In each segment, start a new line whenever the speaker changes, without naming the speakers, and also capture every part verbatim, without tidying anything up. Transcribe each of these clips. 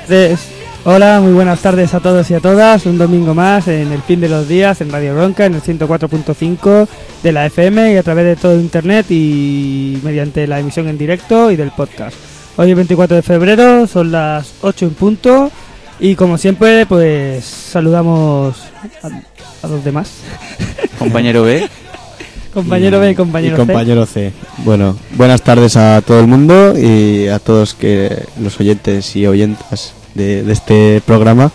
Tres. Hola, muy buenas tardes a todos y a todas. Un domingo más en el fin de los días en Radio Bronca, en el ciento cuatro punto cinco de la F M y a través de todo internet y mediante la emisión en directo y del podcast. Hoy es veinticuatro de febrero, son las ocho en punto y como siempre pues saludamos a, a los demás.
Compañero B.
Compañero B y compañero,
y compañero C. C. Bueno, buenas tardes a todo el mundo y a todos que los oyentes y oyentas de, de este programa.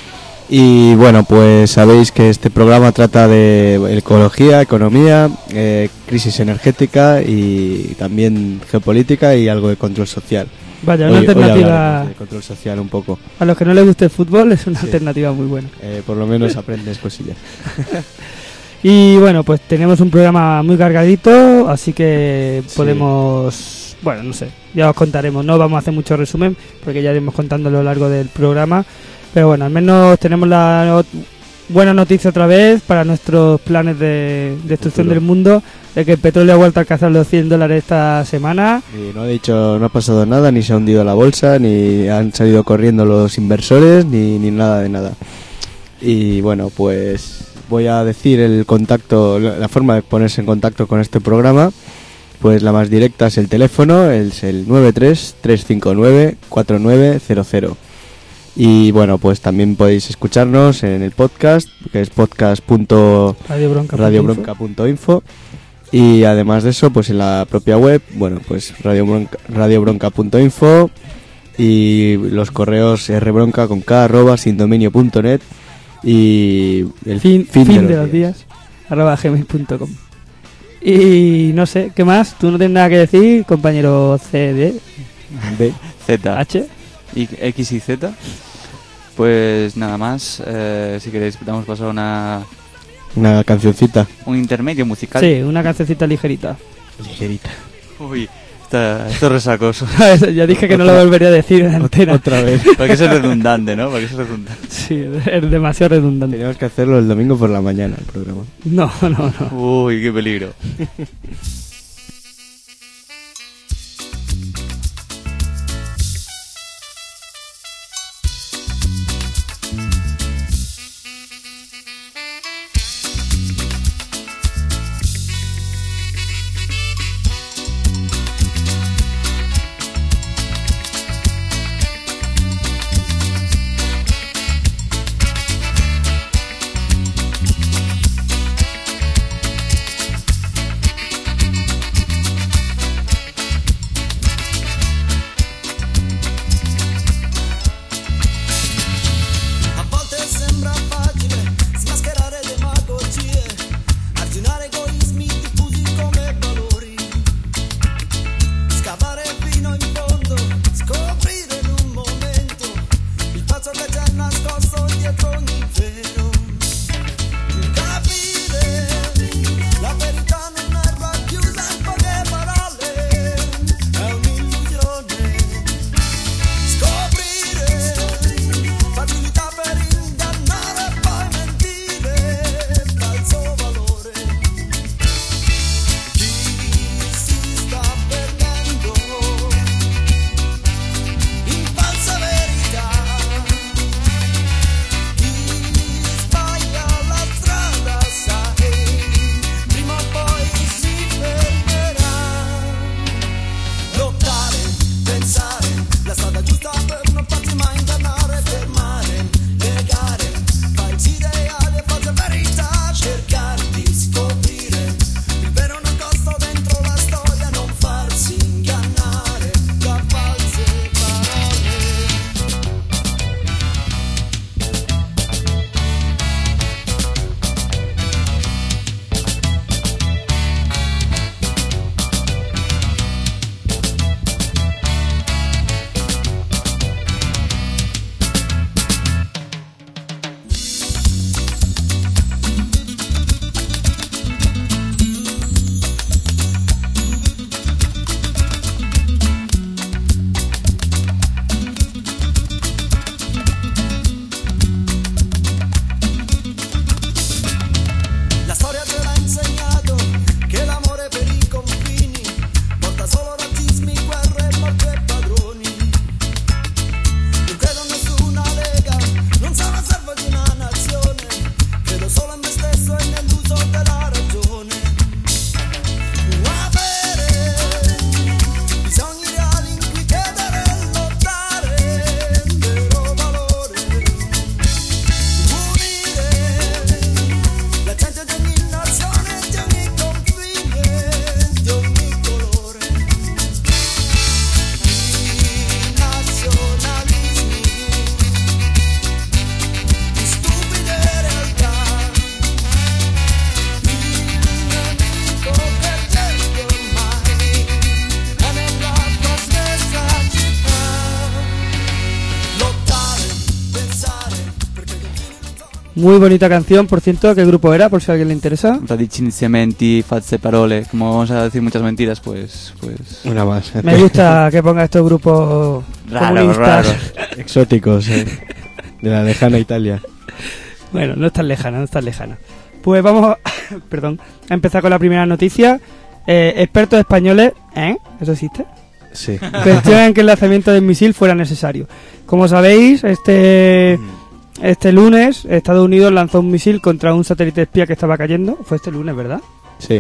Y bueno, pues sabéis que este programa trata de ecología, economía, eh, crisis energética y también geopolítica y algo de control social.
Vaya, una hoy, alternativa
hoy de control social un poco.
A los que no les guste el fútbol es una sí. alternativa muy buena.
Eh, por lo menos aprendes cosillas.
Y bueno, pues tenemos un programa muy cargadito, así que podemos, sí. bueno, no sé, ya os contaremos, no vamos a hacer mucho resumen porque ya iremos contando a lo largo del programa, pero bueno, al menos tenemos la not- buena noticia otra vez para nuestros planes de destrucción del mundo, de que el petróleo ha vuelto a alcanzar los cien dólares esta semana.
Y no ha dicho, no ha pasado nada, ni se ha hundido la bolsa, ni han salido corriendo los inversores, ni, ni nada de nada. Y bueno, pues voy a decir el contacto, la forma de ponerse en contacto con este programa. Pues la más directa es el teléfono, es el nueve tres, tres cinco nueve, cuatro nueve cero cero. Y bueno, pues también podéis escucharnos en el podcast, que es podcast punto radio bronca punto info. Y además de eso, pues en la propia web, bueno, pues radio bronca punto info y los correos rbronca con k arroba sindominio punto net. Y el
fin, fin, fin de, los, de los días, días arroba gmail punto com. Y no sé, ¿qué más? ¿Tú no tienes nada que decir, compañero C D?
B, Z,
H,
y X y Z. Pues nada más, eh, si queréis damos paso a una...
Una cancioncita.
Un intermedio musical.
Sí, una cancioncita ligerita.
Ligerita.
Uy, está, esto es resacoso.
Ya dije que no lo volvería a decir en antena.
Otra vez.
Para que sea redundante, ¿no? Para que sea redundante.
Sí, es demasiado redundante.
Tenemos que hacerlo el domingo por la mañana, el programa.
No, no, no.
Uy, qué peligro.
Muy bonita canción, por cierto. ¿Qué grupo era? Por si a alguien le interesa.
Radicini false parole. Como vamos a decir muchas mentiras, pues... pues...
Una más.
Me gusta que ponga estos grupos
Raro,
comunistas.
raro.
Exóticos, eh, de la lejana Italia.
Bueno, no es tan lejana, no es tan lejana. Pues vamos a, perdón, a empezar con la primera noticia. Eh, expertos españoles, ¿eh? ¿Eso existe?
Sí.
Cuestionan que el lanzamiento del misil fuera necesario. Como sabéis, este... Este lunes Estados Unidos lanzó un misil contra un satélite espía que estaba cayendo. Fue este lunes, ¿verdad?
Sí.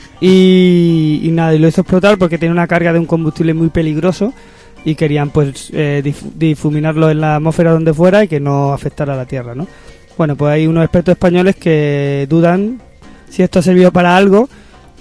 Y, y nada, y lo hizo explotar porque tiene una carga de un combustible muy peligroso y querían pues eh, dif- difuminarlo en la atmósfera donde fuera y que no afectara a la Tierra, ¿no? Bueno, pues hay unos expertos españoles que dudan si esto ha servido para algo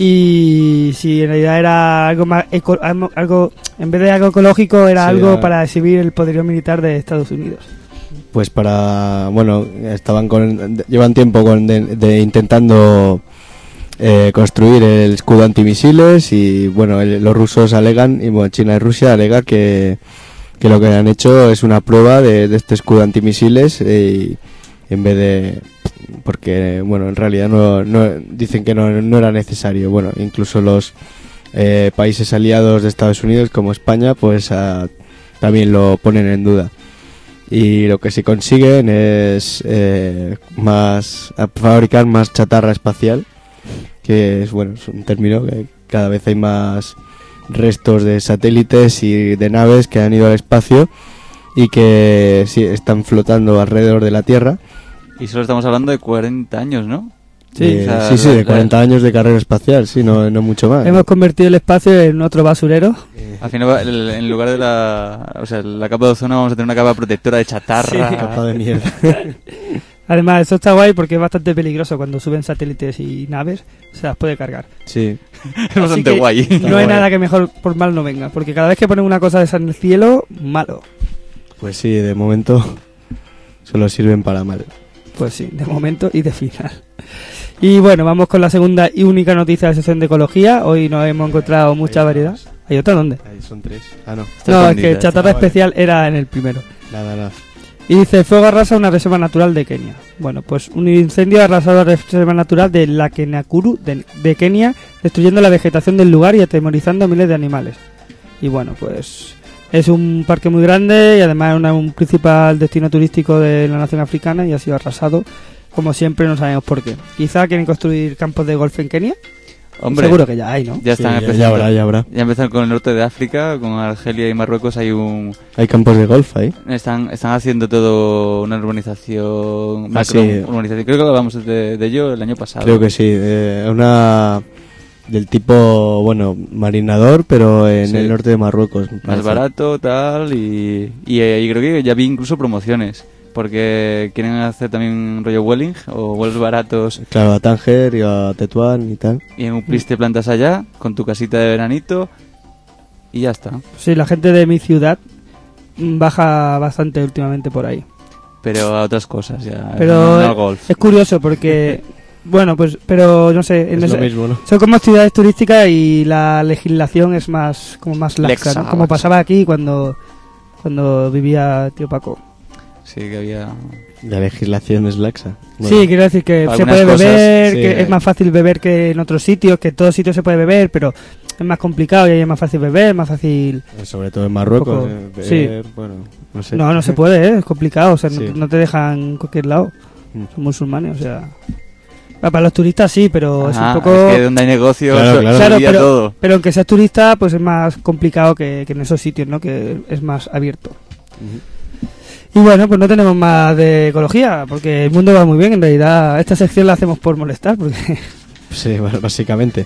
y si en realidad era algo más eco- algo en vez de algo ecológico era
Sí,
algo
a...
para exhibir el poderío militar de Estados Unidos.
Pues para, bueno, estaban con, llevan tiempo con de, de intentando eh, construir el escudo antimisiles y bueno, el, los rusos alegan, y bueno, China y Rusia alegan que, que lo que han hecho es una prueba de, de este escudo antimisiles eh, y en vez de, porque bueno, en realidad no, no dicen que no, no era necesario. Bueno, incluso los eh, países aliados de Estados Unidos como España pues a, también lo ponen en duda. Y lo que sí consiguen es eh, más a fabricar más chatarra espacial, que es bueno, es un término que cada vez hay más restos de satélites y de naves que han ido al espacio y que sí están flotando alrededor de la Tierra.
Y solo estamos hablando de cuarenta años, ¿no?
Sí,
Eh,
o sea,
sí, sí, de
la-
cuarenta años de carrera espacial, sí, no, no mucho más.
Hemos convertido el espacio en otro basurero.
Al final, va- el- en lugar de la, o sea, la capa de ozono, vamos a tener una capa protectora de chatarra.
Sí,
Capa de mierda.
Además, eso está guay porque es bastante peligroso cuando suben satélites y naves, se las puede cargar.
Sí.
Es bastante
Así que
guay.
No hay nada que mejor por mal no venga, porque cada vez que ponen una cosa de esa en el cielo, malo.
Pues sí, de momento solo sirven para mal.
Pues sí, de momento y de final. Y bueno, vamos con la segunda y única noticia de la sección de ecología. Hoy nos hemos encontrado mucha variedad. ¿Hay otra dónde?
Ahí son tres. Ah, no.
Está
No, es
escondida,
que chatarra
Ah, vale.
especial era en el primero.
Nada, nada.
Y dice, fuego arrasa una reserva natural de Kenia. Bueno, pues un incendio ha arrasado la reserva natural de la Kenakuru de, de Kenia, destruyendo la vegetación del lugar y atemorizando a miles de animales. Y bueno, pues es un parque muy grande y además es una- un principal destino turístico de la nación africana y ha sido arrasado. Como siempre, no sabemos por qué. Quizá quieren construir campos de golf en Kenia.
Hombre,
Seguro que ya hay, ¿no?
ya
Sí,
están
ya,
empezando.
ya habrá, ya habrá.
Ya empezaron con el norte de África, con Argelia y Marruecos hay un...
Hay campos de golf ahí.
Están, están haciendo todo una urbanización...
Ah,
macro
sí.
urbanización. Creo que hablamos de, de ello el año pasado.
Creo que sí. Eh, una del tipo, bueno, marinador, pero en
Sí.
el norte de Marruecos. me
Más
parece.
barato, tal, y, y, eh, y creo que ya vi incluso promociones. Porque quieren hacer también rollo Welling o vuelos baratos
Claro, a Tánger y a Tetuán y tal.
y en un plis te plantas allá con tu casita de veranito y ya está.
Sí, la gente de mi ciudad mm, baja bastante últimamente por ahí.
Pero a otras cosas ya.
Pero
no, no
eh,
al golf.
es curioso porque, bueno, pues, pero no sé, en
Es lo
ese-
mismo, ¿no?
son como ciudades turísticas y la legislación es más, como más laxa,
Lexa,
¿no? Como
laxa.
pasaba aquí cuando, cuando vivía Tío Paco.
Sí, que había...
La legislación es laxa. Bueno,
Sí, quiero decir que se
algunas
puede
cosas,
beber,
sí.
que es más fácil beber que en otros sitios, que en todos sitios se puede beber, pero es más complicado y ahí es más fácil beber, más fácil...
sobre todo en Marruecos.
Un poco-
eh,
sí.
beber, bueno, no sé.
No, no se puede, ¿eh? Es complicado, o sea, no,
Sí.
no te dejan en cualquier lado.
Mm.
Son musulmanes, o sea... Ah, para los turistas sí, pero es
Ajá,
un poco...
es que donde hay negocios
Claro,
se-
claro.
se
Claro,
olvida
pero,
todo.
pero aunque seas turista, pues es más complicado que, que en esos sitios, ¿no? Que es más abierto.
Ujú.
Y bueno, pues no tenemos más de ecología, porque el mundo va muy bien. En realidad, esta sección la hacemos por molestar, porque
Sí, bueno, básicamente.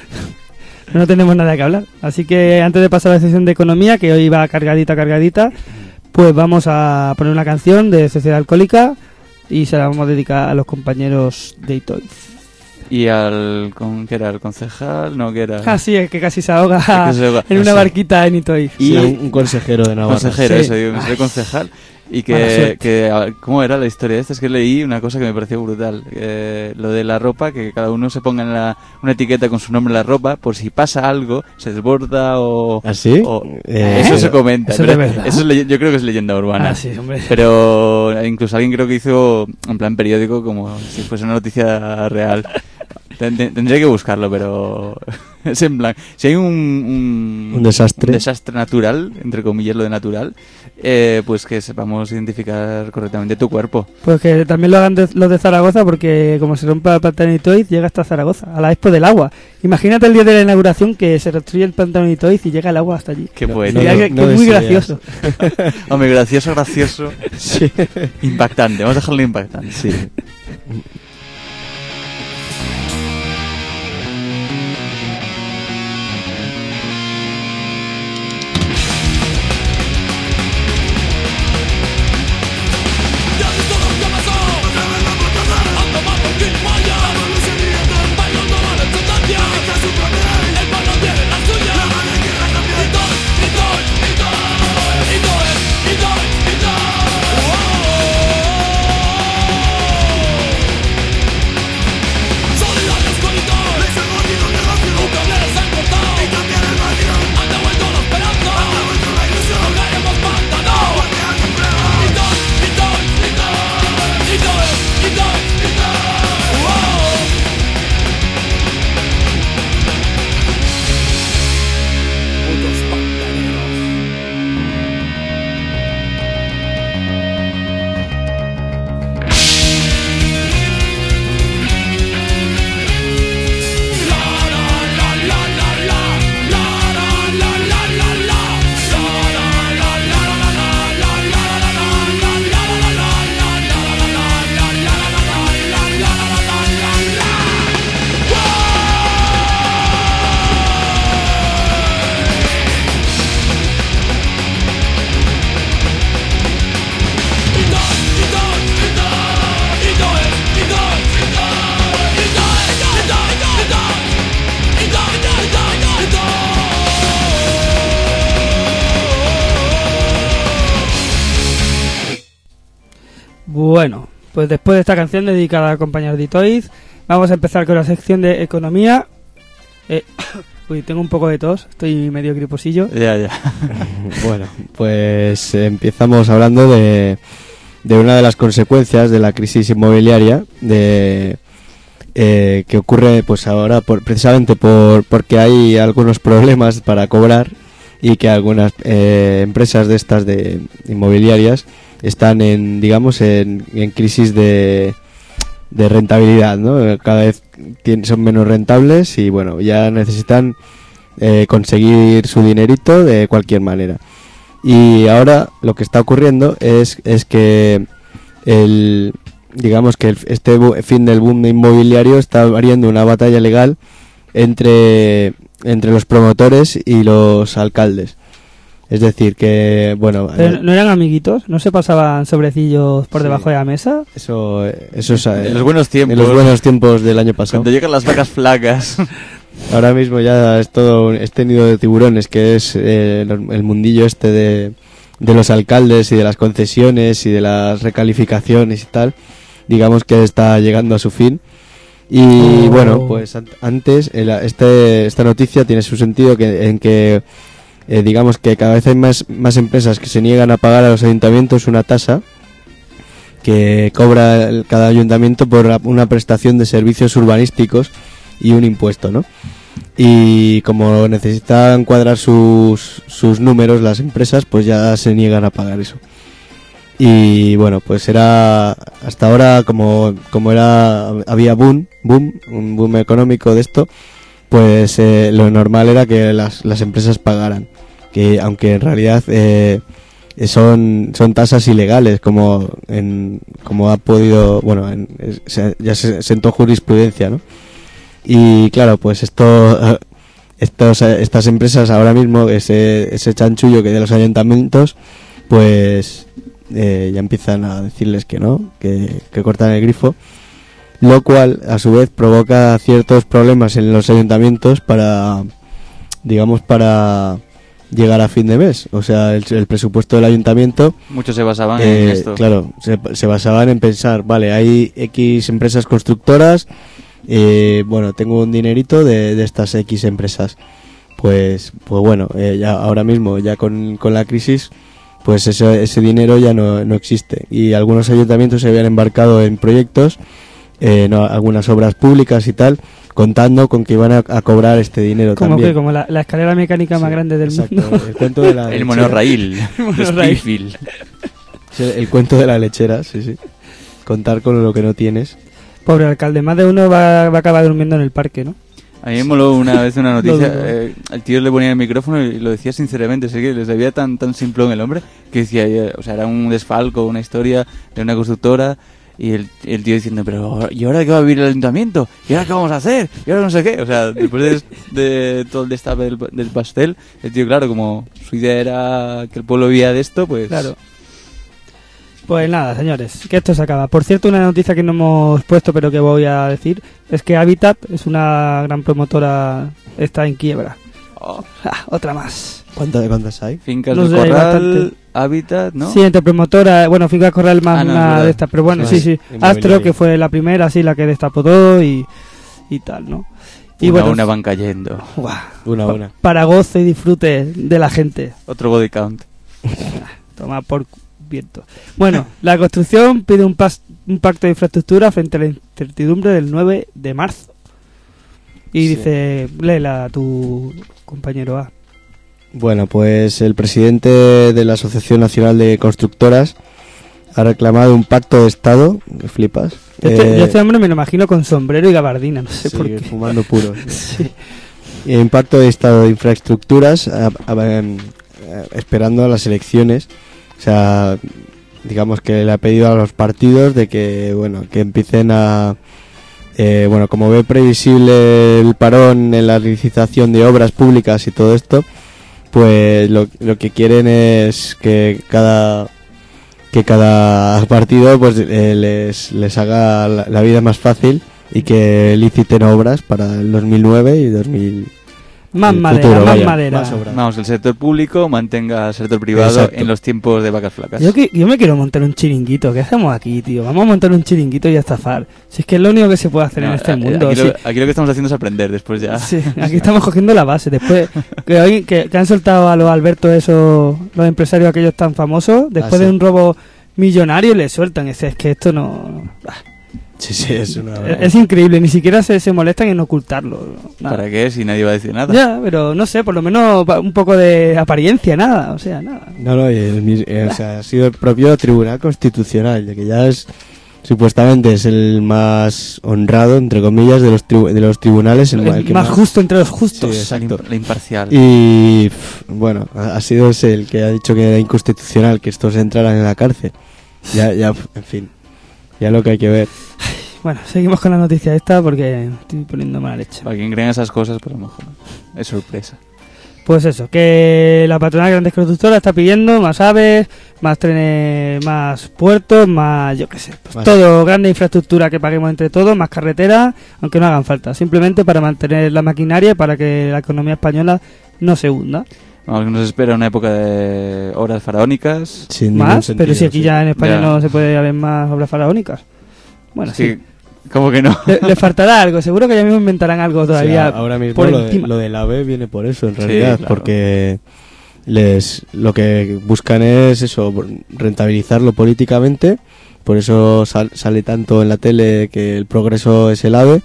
no tenemos nada que hablar. Así que antes de pasar a la sección de economía, que hoy va cargadita, cargadita, pues vamos a poner una canción de Sociedad Alcohólica y se la vamos a dedicar a los compañeros de Itoiz.
Y al... Con, ¿qué era? ¿El concejal? No, ¿qué era?
Ah, sí, es que casi se ahoga,
Es que se ahoga.
en una
Sí.
barquita en Itoiz.
Y-
Sí, un, un consejero de Navarra.
Consejero,
Sí.
eso digo, que soy concejal. Y que, que, ¿cómo era la historia esta? Es que leí una cosa que me pareció brutal. Eh, lo de la ropa, que cada uno se ponga en la, una etiqueta con su nombre en la ropa, por si pasa algo, se desborda o...
¿Ah, sí?
O,
eh,
eso se comenta.
¿Eso
pero,
es verdad?
Eso es ley- yo creo que es leyenda urbana.
Ah, sí, hombre.
Pero incluso alguien creo que hizo en plan periódico como si fuese una noticia real. Tendría que buscarlo, pero es en plan, si hay un, un,
un desastre
un desastre natural, entre comillas lo de natural, eh, pues que sepamos identificar correctamente tu cuerpo.
Pues que también lo hagan de, los de Zaragoza, porque como se rompa el pantalón Itoiz, llega hasta Zaragoza, a la Expo del Agua. Imagínate el día de la inauguración que se destruye el pantalón Itoiz y llega el agua hasta allí.
Qué
No,
poético.
Sería
no,
que,
no
que es muy
desearías.
gracioso.
Hombre, gracioso, gracioso.
Sí.
Impactante, vamos a dejarlo impactante.
Sí.
Bueno, pues después de esta canción dedicada a compañeros de Itoiz, vamos a empezar con la sección de economía. Eh, uy, tengo un poco de tos, estoy medio griposillo.
Ya, ya.
Bueno, pues empezamos hablando de, de una de las consecuencias de la crisis inmobiliaria de eh, que ocurre pues ahora por, precisamente por porque hay algunos problemas para cobrar y que algunas eh, empresas de estas de inmobiliarias están en digamos en, en crisis de de rentabilidad, ¿no? Cada vez tienen, son menos rentables y bueno, ya necesitan eh, conseguir su dinerito de cualquier manera. Y ahora lo que está ocurriendo es es que el digamos que el, este bu- fin del boom inmobiliario está abriendo una batalla legal entre entre los promotores y los alcaldes. Es decir, que, bueno...
Pero
eh,
¿no eran amiguitos? ¿No se pasaban sobrecillos por
Sí.
debajo de la mesa?
eso, eso es... eh,
En los buenos tiempos.
en los buenos tiempos del año pasado.
Cuando llegan las vacas flacas.
Ahora mismo ya es todo un- este nido de tiburones que es eh, el, el mundillo este de, de los alcaldes y de las concesiones y de las recalificaciones y tal. Digamos que está llegando a su fin. Y
Oh.
bueno, pues an- antes el- este, esta noticia tiene su sentido que, en que eh, digamos que cada vez hay más, más empresas que se niegan a pagar a los ayuntamientos una tasa que cobra el- cada ayuntamiento por la- una prestación de servicios urbanísticos y un impuesto, ¿no? Y como necesitan cuadrar sus, sus números las empresas, pues ya se niegan a pagar eso. Y bueno, pues era hasta ahora como como era había boom, boom, un boom económico de esto, pues eh, lo normal era que las, las empresas pagaran, que aunque en realidad eh, son son tasas ilegales, como en como ha podido, bueno, en- es- se- ya se sentó jurisprudencia, ¿no? Y claro, pues esto estos estas empresas ahora mismo ese ese chanchullo que de los ayuntamientos, pues eh, ya empiezan a decirles que no, que, que cortan el grifo, lo cual a su vez provoca ciertos problemas en los ayuntamientos para, digamos, para llegar a fin de mes. O sea, el, el presupuesto del ayuntamiento...
Muchos se basaban
eh,
en esto.
Claro, se, se basaban en pensar, vale, hay X empresas constructoras, eh, bueno, tengo un dinerito de, de estas X empresas. Pues pues bueno, eh, ya ahora mismo, ya con, con la crisis, pues ese, ese dinero ya no, no existe. Y algunos ayuntamientos se habían embarcado en proyectos, eh, no, algunas obras públicas y tal, contando con que iban a, a cobrar este dinero
como
también.
que como la, la escalera mecánica sí, más grande del
exacto,
mundo.
El cuento de la
el monorraíl. El
monorraíl. El, el cuento de la lechera, sí, sí. Contar con lo que no tienes.
Pobre alcalde, más de uno va, va a acabar durmiendo en el parque, ¿no?
A mí me moló una vez una noticia, eh, el tío le ponía el micrófono y lo decía sinceramente, sé que les veía tan tan simplón el hombre, que decía, eh, o sea, era un desfalco, una historia de una constructora, y el, el tío diciendo, pero ¿y ahora qué va a vivir el ayuntamiento? ¿Y ahora qué vamos a hacer? ¿Y ahora no sé qué? O sea, después de, de todo el destape del, del pastel, el tío, claro, como su idea era que el pueblo vivía de esto, pues...
Claro. Pues nada, señores, que esto se acaba. Por cierto, una noticia que no hemos puesto, pero que voy a decir, es que Habitat es una gran promotora, está en quiebra.
Oh.
Ah, otra más.
¿Cuántas, ¿Cuántas hay?
Fincas
No
del
sé,
Corral,
bastante.
Habitat, ¿no?
Sí, entre promotora, bueno, Fincas Corral más
Ah, no,
una
es
de estas, pero bueno,
Sí,
sí, sí.
inmobiliaria.
Astro, que fue la primera, sí, la que destapó todo y, y tal, ¿no? Y
una,
bueno,
una van cayendo.
Uah,
Una,
pa-
una.
para gozo y disfrute de la gente.
Otro body count.
Toma por cu- viento. Bueno, la construcción pide un, pas- un pacto de infraestructura frente a la incertidumbre del nueve de marzo. Y
Sí.
dice, léela a tu compañero A.
Bueno, pues el presidente de la Asociación Nacional de Constructoras ha reclamado un pacto de Estado. ¿Me flipas?
Yo este,
Eh,
yo este hombre me lo imagino con sombrero y gabardina, no sé
sí,
por qué.
fumando puro.
Sí.
Y un pacto de Estado de infraestructuras a- a- em, eh, esperando a las elecciones. O sea, digamos que le ha pedido a los partidos de que, bueno, que empiecen a... Eh, bueno, como ve previsible el parón en la licitación de obras públicas y todo esto, pues lo, lo que quieren es que cada que cada partido pues eh, les, les haga la, la vida más fácil y que liciten obras para el dos mil nueve y dos mil.
Más
el
madera,
futuro,
más
vaya,
madera.
más obras.
Vamos, el sector público mantenga al sector privado
Exacto.
en los tiempos de vacas flacas.
Yo, que, yo me quiero montar un chiringuito. ¿Qué hacemos aquí, tío? Vamos a montar un chiringuito y a estafar. Si es que es lo único que se puede hacer
No,
en este
a-
mundo.
Aquí,
Sí.
lo, aquí lo que estamos haciendo es aprender, después ya.
Sí, aquí estamos cogiendo la base. Después que, hoy- que, que han soltado a los Alberto esos, los empresarios aquellos tan famosos, después
Ah, sí.
de un robo millonario le sueltan. Es, es que esto no... ah,
Sí, sí, es una...
es, es increíble, ni siquiera se, se molestan en ocultarlo. Nada.
¿Para qué? Si nadie va a decir nada.
Ya, pero no sé, por lo menos pa- un poco de apariencia, nada, o sea, nada.
No, no, y el mis- eh, o sea, ha sido el propio Tribunal Constitucional, de que ya es, supuestamente es el más honrado, entre comillas, de los, tribu- de los tribunales. El,
El
el que
más justo entre los justos.
Sí,
La,
exacto.
imp- la imparcial.
Y pf, bueno, ha ha sido ese el que ha dicho que era inconstitucional que estos entraran en la cárcel. Ya, ya, pf, en fin, ya lo que hay que ver.
Bueno, seguimos con la noticia esta porque estoy poniendo mala leche.
Para quien crea esas cosas, pues a lo mejor es sorpresa.
Pues eso, que la patronal de grandes constructoras está pidiendo más aves, más trenes, más puertos, más, yo qué sé, pues
Más.
todo, grande infraestructura que paguemos entre todos, más carreteras, aunque no hagan falta, simplemente para mantener la maquinaria y para que la economía española no se hunda.
Vamos, que nos espera una época de obras faraónicas.
Sin ningún
Más,
sentido,
pero si aquí
sí.
ya en España
Ya.
no se puede haber más obras faraónicas. Bueno, sí.
Sí, ¿cómo que no?
Le, le faltará algo, seguro que ya mismo inventarán algo
O sea,
todavía
ahora mismo
por
lo, de,
encima.
lo del AVE viene por eso, en
Sí,
realidad,
claro.
porque les lo que buscan es eso, rentabilizarlo políticamente, por eso sal- sale tanto en la tele que el progreso es el AVE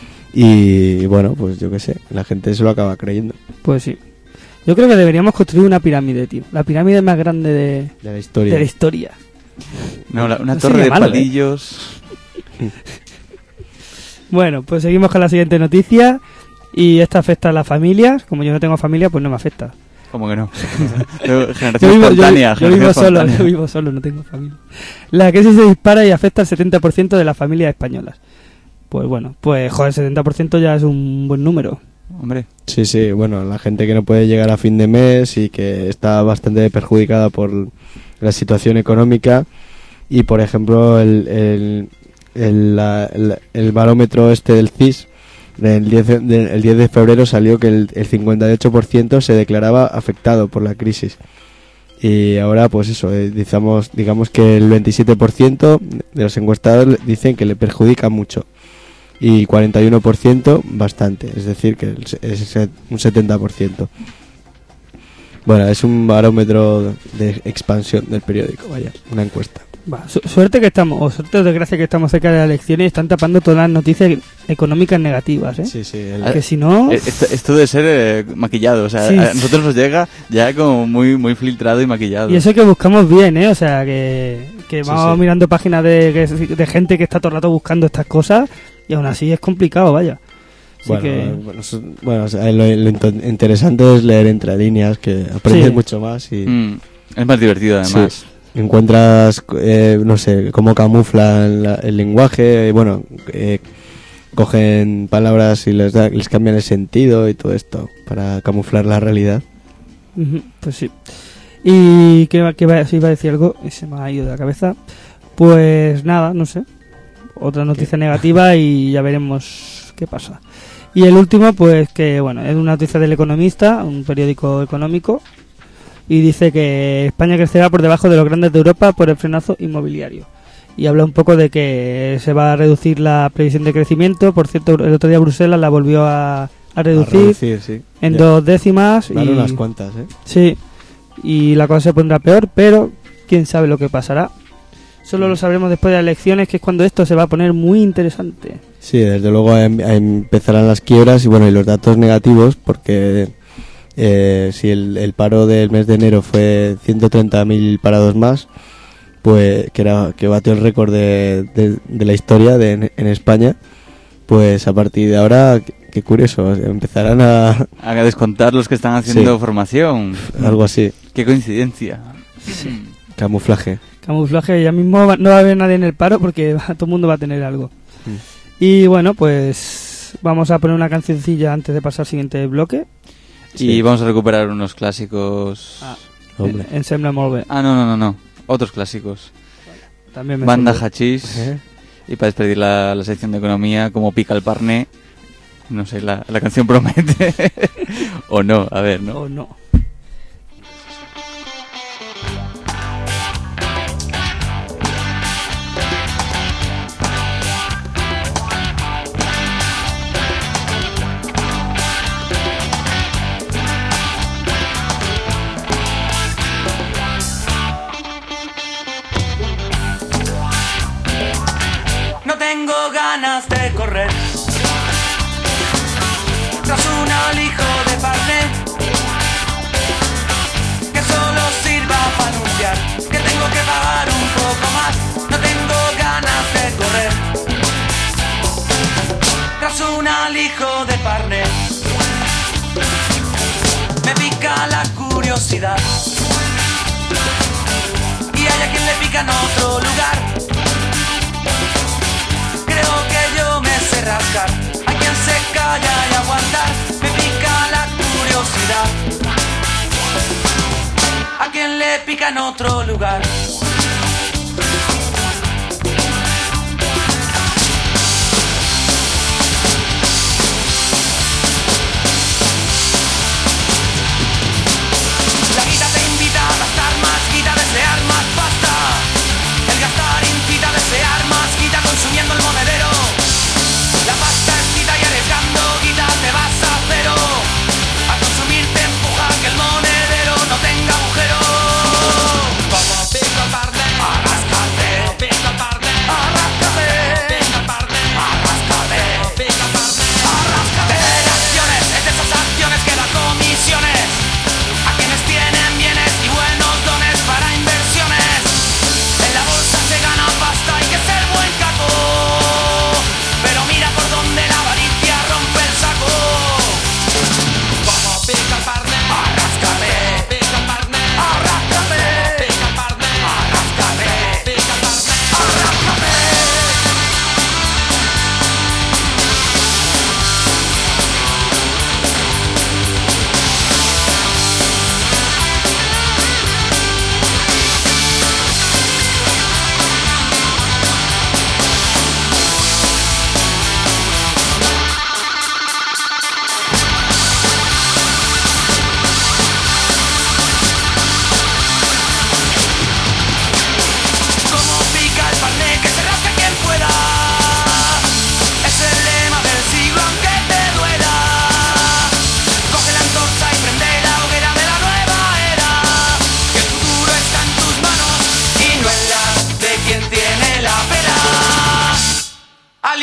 y bueno, pues yo qué sé, la gente se lo acaba creyendo.
Pues sí. Yo creo que deberíamos construir una pirámide, tío. La pirámide más grande de,
De la historia.
de la historia.
No, la- una
No
torre
sería
de
malo, ¿eh?
palillos.
Bueno, pues seguimos con la siguiente noticia. Y esta afecta a las familias. Como yo no tengo familia, pues no me afecta.
¿Cómo que no? Yo-
Yo
generación
vivo, yo-
espontánea.
yo
generación
vivo solo,
espontánea.
yo vivo solo, no tengo familia. La crisis se dispara y afecta al setenta por ciento de las familias españolas. Pues bueno, pues joder, setenta por ciento ya es un buen número.
Hombre,
Sí, sí, bueno, la gente que no puede llegar a fin de mes y que está bastante perjudicada por la situación económica y, por ejemplo, el, el, el, la- el- el barómetro este del C I S El diez de, el diez de febrero salió que el, el cincuenta y ocho por ciento se declaraba afectado por la crisis. Y ahora, pues eso, eh, digamos, digamos que el veintisiete por ciento de los encuestados dicen que le perjudica mucho. Y cuarenta y uno por ciento bastante, es decir, que es un setenta por ciento. Bueno, es un barómetro de expansión del periódico, vaya, una encuesta.
Va, su suerte que estamos, o suerte o desgracia que estamos cerca de las elecciones y están tapando todas las noticias económicas negativas, ¿eh?
Sí, sí. El...
Que si no...
Esto, esto debe ser eh, maquillado, o sea,
sí.
a nosotros nos llega ya como muy muy filtrado y maquillado.
Y eso que buscamos bien, ¿eh? O sea, que, que vamos sí, sí. mirando páginas de, de gente que está todo el rato buscando estas cosas y aún así es complicado, vaya. Así
bueno,
que...
bueno, bueno o sea, lo, lo interesante es leer entre líneas, que aprendes sí. mucho más y...
Mm, es más divertido además.
Sí. Encuentras, eh, no sé, cómo camuflan la, el lenguaje, y bueno, eh, cogen palabras y les, da, les cambian el sentido y todo esto para camuflar la realidad.
Pues sí. Y que, que iba, si iba a decir algo y se me ha ido de la cabeza. Pues nada, no sé. Otra noticia ¿Qué? negativa y ya veremos qué pasa. Y el último, pues que bueno, es una noticia del Economista, un periódico económico. Y dice que España crecerá por debajo de los grandes de Europa por el frenazo inmobiliario. Y habla un poco de que se va a reducir la previsión de crecimiento. Por cierto, el otro día Bruselas la volvió a, a reducir, a reducir sí. en ya. dos décimas.
Vale,
y
unas cuantas, ¿eh?
Sí, y la cosa se pondrá peor, pero quién sabe lo que pasará. Solo lo sabremos después de las elecciones, que es cuando esto se va a poner muy interesante. Sí,
desde luego em, empezarán las quiebras y bueno, y los datos negativos, porque... Eh, si el, el paro del mes de enero fue ciento treinta mil parados más, pues que era que batió el récord de, de, de la historia de, en, en España, pues a partir de ahora, qué, qué curioso, empezarán a...
a descontar los que están haciendo sí. formación.
Algo así.
Qué coincidencia.
Sí. Camuflaje.
Camuflaje, ya mismo va, no va a haber nadie en el paro porque va, todo el mundo va a tener algo. Mm. Y bueno, pues vamos a poner una cancioncilla antes de pasar al siguiente bloque.
Sí. Y vamos a recuperar unos clásicos.
Ah, hombre. En, en Sembla molt bé.
Ah, no, no, no, no. Otros clásicos.
También me
Banda Hachís. ¿Eh? Y para despedir la, la sección de economía, como pica el parné. No sé, la, la canción promete. O no, a ver, ¿no?
O no.
Tengo ganas de correr tras un alijo de parné que solo sirva para anunciar que tengo que pagar un poco más. No tengo ganas de correr tras un alijo de parné. Me pica la curiosidad y hay a quien le pica en otro lugar. Creo que yo me sé rascar, hay quien se calla y aguantar. Me pica la curiosidad, a quien le pica en otro lugar. La guita te invita a gastar más, guita a desear más pasta. El gastar incita a desear más, guita consumiendo el monedero. La pasta es guita y arriesgando guita te vas a cero. A consumir te empuja que el monedero no tenga agujero. Como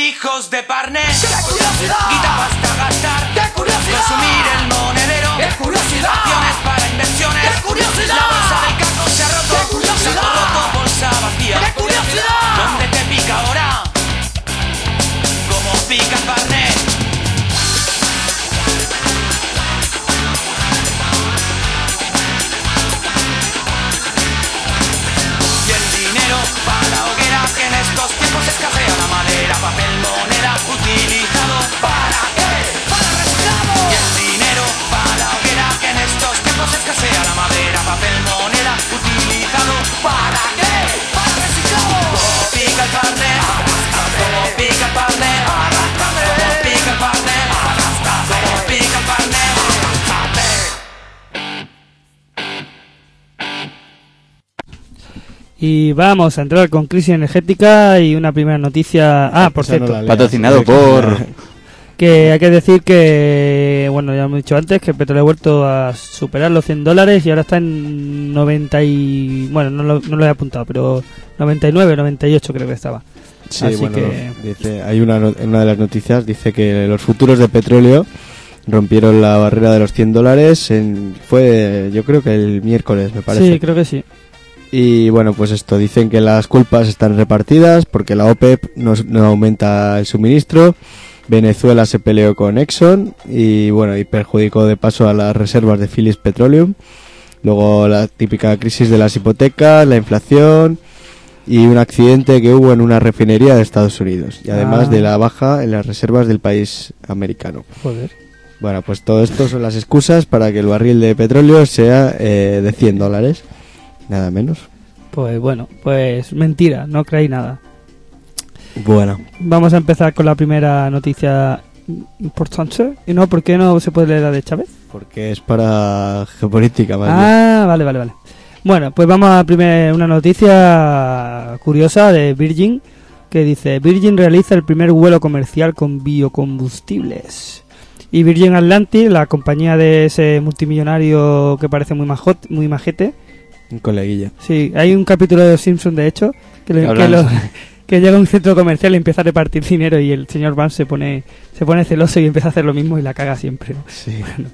hijos de Parné.
¡Qué curiosidad!
Guita basta gastar.
¡Qué curiosidad!
Resumir el monedero.
¡Qué curiosidad!
Acciones para inversiones.
¡Qué curiosidad!
La bolsa del caco se ha roto.
¡Qué curiosidad!
Saco roto, bolsa vacía.
¡Qué curiosidad!
¿Dónde te pica ahora? Como pica el Parné. Y el dinero para la hoguera, que en estos tiempos escasea la madera, papel, moneda, utilizado.
¿Para qué? ¡Para reciclado!
Y el dinero para la hoguera, que en estos tiempos escasea la madera, papel, moneda, utilizado.
¿Para qué? ¡Para reciclado!
Como pica el Parné, como pica el Parné, como pica el Parné, como pica el Parné.
Y vamos a entrar con crisis energética y una primera noticia. Ah, por
Esa no
cierto,
la leas.
Patrocinado por...
que hay que decir que, bueno, ya hemos dicho antes, que el petróleo ha vuelto a superar los cien dólares y ahora está en noventa y... Bueno, no lo, no lo he apuntado, pero noventa y nueve, noventa y ocho creo que estaba.
Sí,
Así
bueno,
que-
dice, hay una, no- en una de las noticias dice que los futuros de petróleo rompieron la barrera de los cien dólares. En, fue, yo creo que el miércoles, me parece.
Sí, creo que sí.
Y bueno, pues esto, dicen que las culpas están repartidas porque la OPEP no, no aumenta el suministro, Venezuela se peleó con Exxon y bueno, y perjudicó de paso a las reservas de Phillips Petroleum. Luego la típica crisis de las hipotecas, la inflación y un accidente que hubo en una refinería de Estados Unidos. Y además
Ah.
de la baja en las reservas del país americano.
Joder.
Bueno, pues todo esto son las excusas para que el barril de petróleo sea eh, de cien dólares. Nada menos.
Pues bueno, pues mentira, no creéis nada.
Bueno.
Vamos a empezar con la primera noticia importante. Y no, ¿por qué no se puede leer la de Chávez?
Porque es para geopolítica, más bien.
Ah, vale, vale, vale. Bueno, pues vamos a primer, una noticia curiosa de Virgin, que dice: Virgin realiza el primer vuelo comercial con biocombustibles. Y Virgin Atlantic, la compañía de ese multimillonario que parece muy majot, muy majete.
Un coleguilla.
Sí, hay un capítulo de Los Simpsons, de hecho, que, le- que,
Hablan.
lo- que llega a un centro comercial y empieza a repartir dinero y el señor Barnes se pone se pone celoso y empieza a hacer lo mismo y la caga siempre, ¿no?
Sí.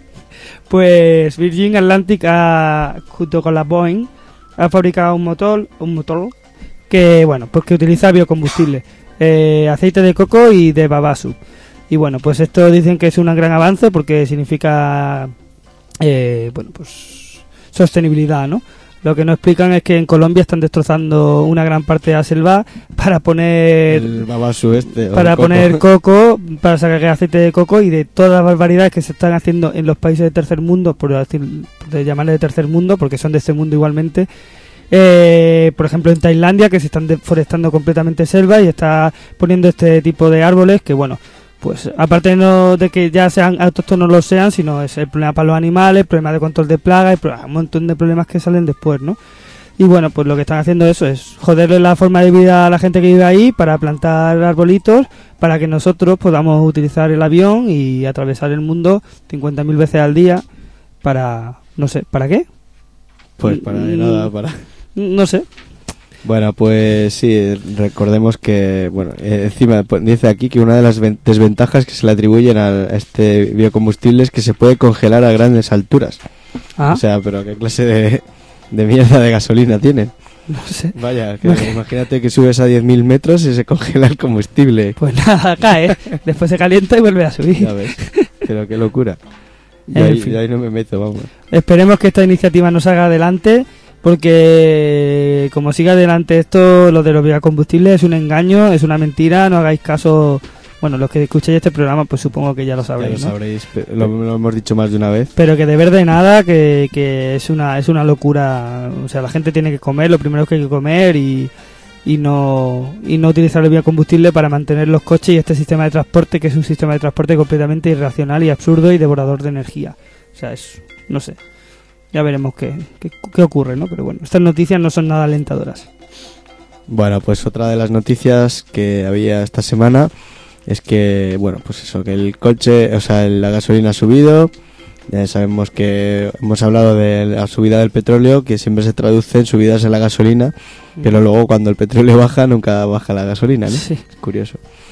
Pues Virgin Atlantic ha, junto con la Boeing, ha fabricado un motor, un motor que, bueno, pues que utiliza biocombustible, eh, aceite de coco y de babasu. Y bueno, pues esto dicen que es un gran avance porque significa, eh, bueno, pues sostenibilidad, ¿no? Lo que no explican es que en Colombia están destrozando una gran parte de la selva para poner
El babasu este. o
para
el coco.
poner coco, para sacar aceite de coco y de todas las barbaridades que se están haciendo en los países de tercer mundo, por decir, de llamarle de tercer mundo, porque son de este mundo igualmente. Eh, por ejemplo, en Tailandia, que se están deforestando completamente selva y está poniendo este tipo de árboles que, bueno, pues aparte no de que ya sean autóctonos lo sean, sino es el problema para los animales, el problema de control de plagas, un montón de problemas que salen después, ¿no? Y bueno, pues lo que están haciendo eso es joderle la forma de vida a la gente que vive ahí para plantar arbolitos para que nosotros podamos utilizar el avión y atravesar el mundo cincuenta mil veces al día para, no sé, ¿para qué?
Pues para
Mm,
nada, para...
No sé.
Bueno, pues sí, recordemos que, bueno, eh, encima pues, dice aquí que una de las ven- desventajas que se le atribuyen a este biocombustible es que se puede congelar a grandes alturas.
Ah,
O sea, pero ¿qué clase de, de mierda de gasolina tiene?
no sé.
Vaya, que imagínate que subes a diez mil metros y se congela el combustible.
Pues nada, cae, después se calienta y vuelve a subir.
Ya ves, pero qué locura. Yo
En
ahí,
fin.
yo ahí no me meto, vamos.
Esperemos que esta iniciativa no salga adelante, porque como siga adelante esto, lo de los biocombustibles es un engaño, es una mentira, no hagáis caso. Bueno, los que escuchéis este programa, pues supongo que ya lo
Ya
sabréis,
lo
¿no?
sabréis, pe- lo, lo hemos dicho más de una vez.
Pero que de verde nada, que, que es una es una locura. O sea, la gente tiene que comer, lo primero que hay que comer y, y no y no utilizar el biocombustible para mantener los coches y este sistema de transporte, que es un sistema de transporte completamente irracional y absurdo y devorador de energía. O sea, es, no sé, ya veremos qué, qué, qué ocurre, ¿no? Pero bueno, estas noticias no son nada alentadoras.
Bueno, pues otra de las noticias que había esta semana es que, bueno, pues eso, que el coche, o sea, la gasolina ha subido. Ya sabemos que hemos hablado de la subida del petróleo, que siempre se traduce en subidas en la gasolina, pero luego cuando el petróleo baja, nunca baja la gasolina, ¿no?
Sí.
Es curioso.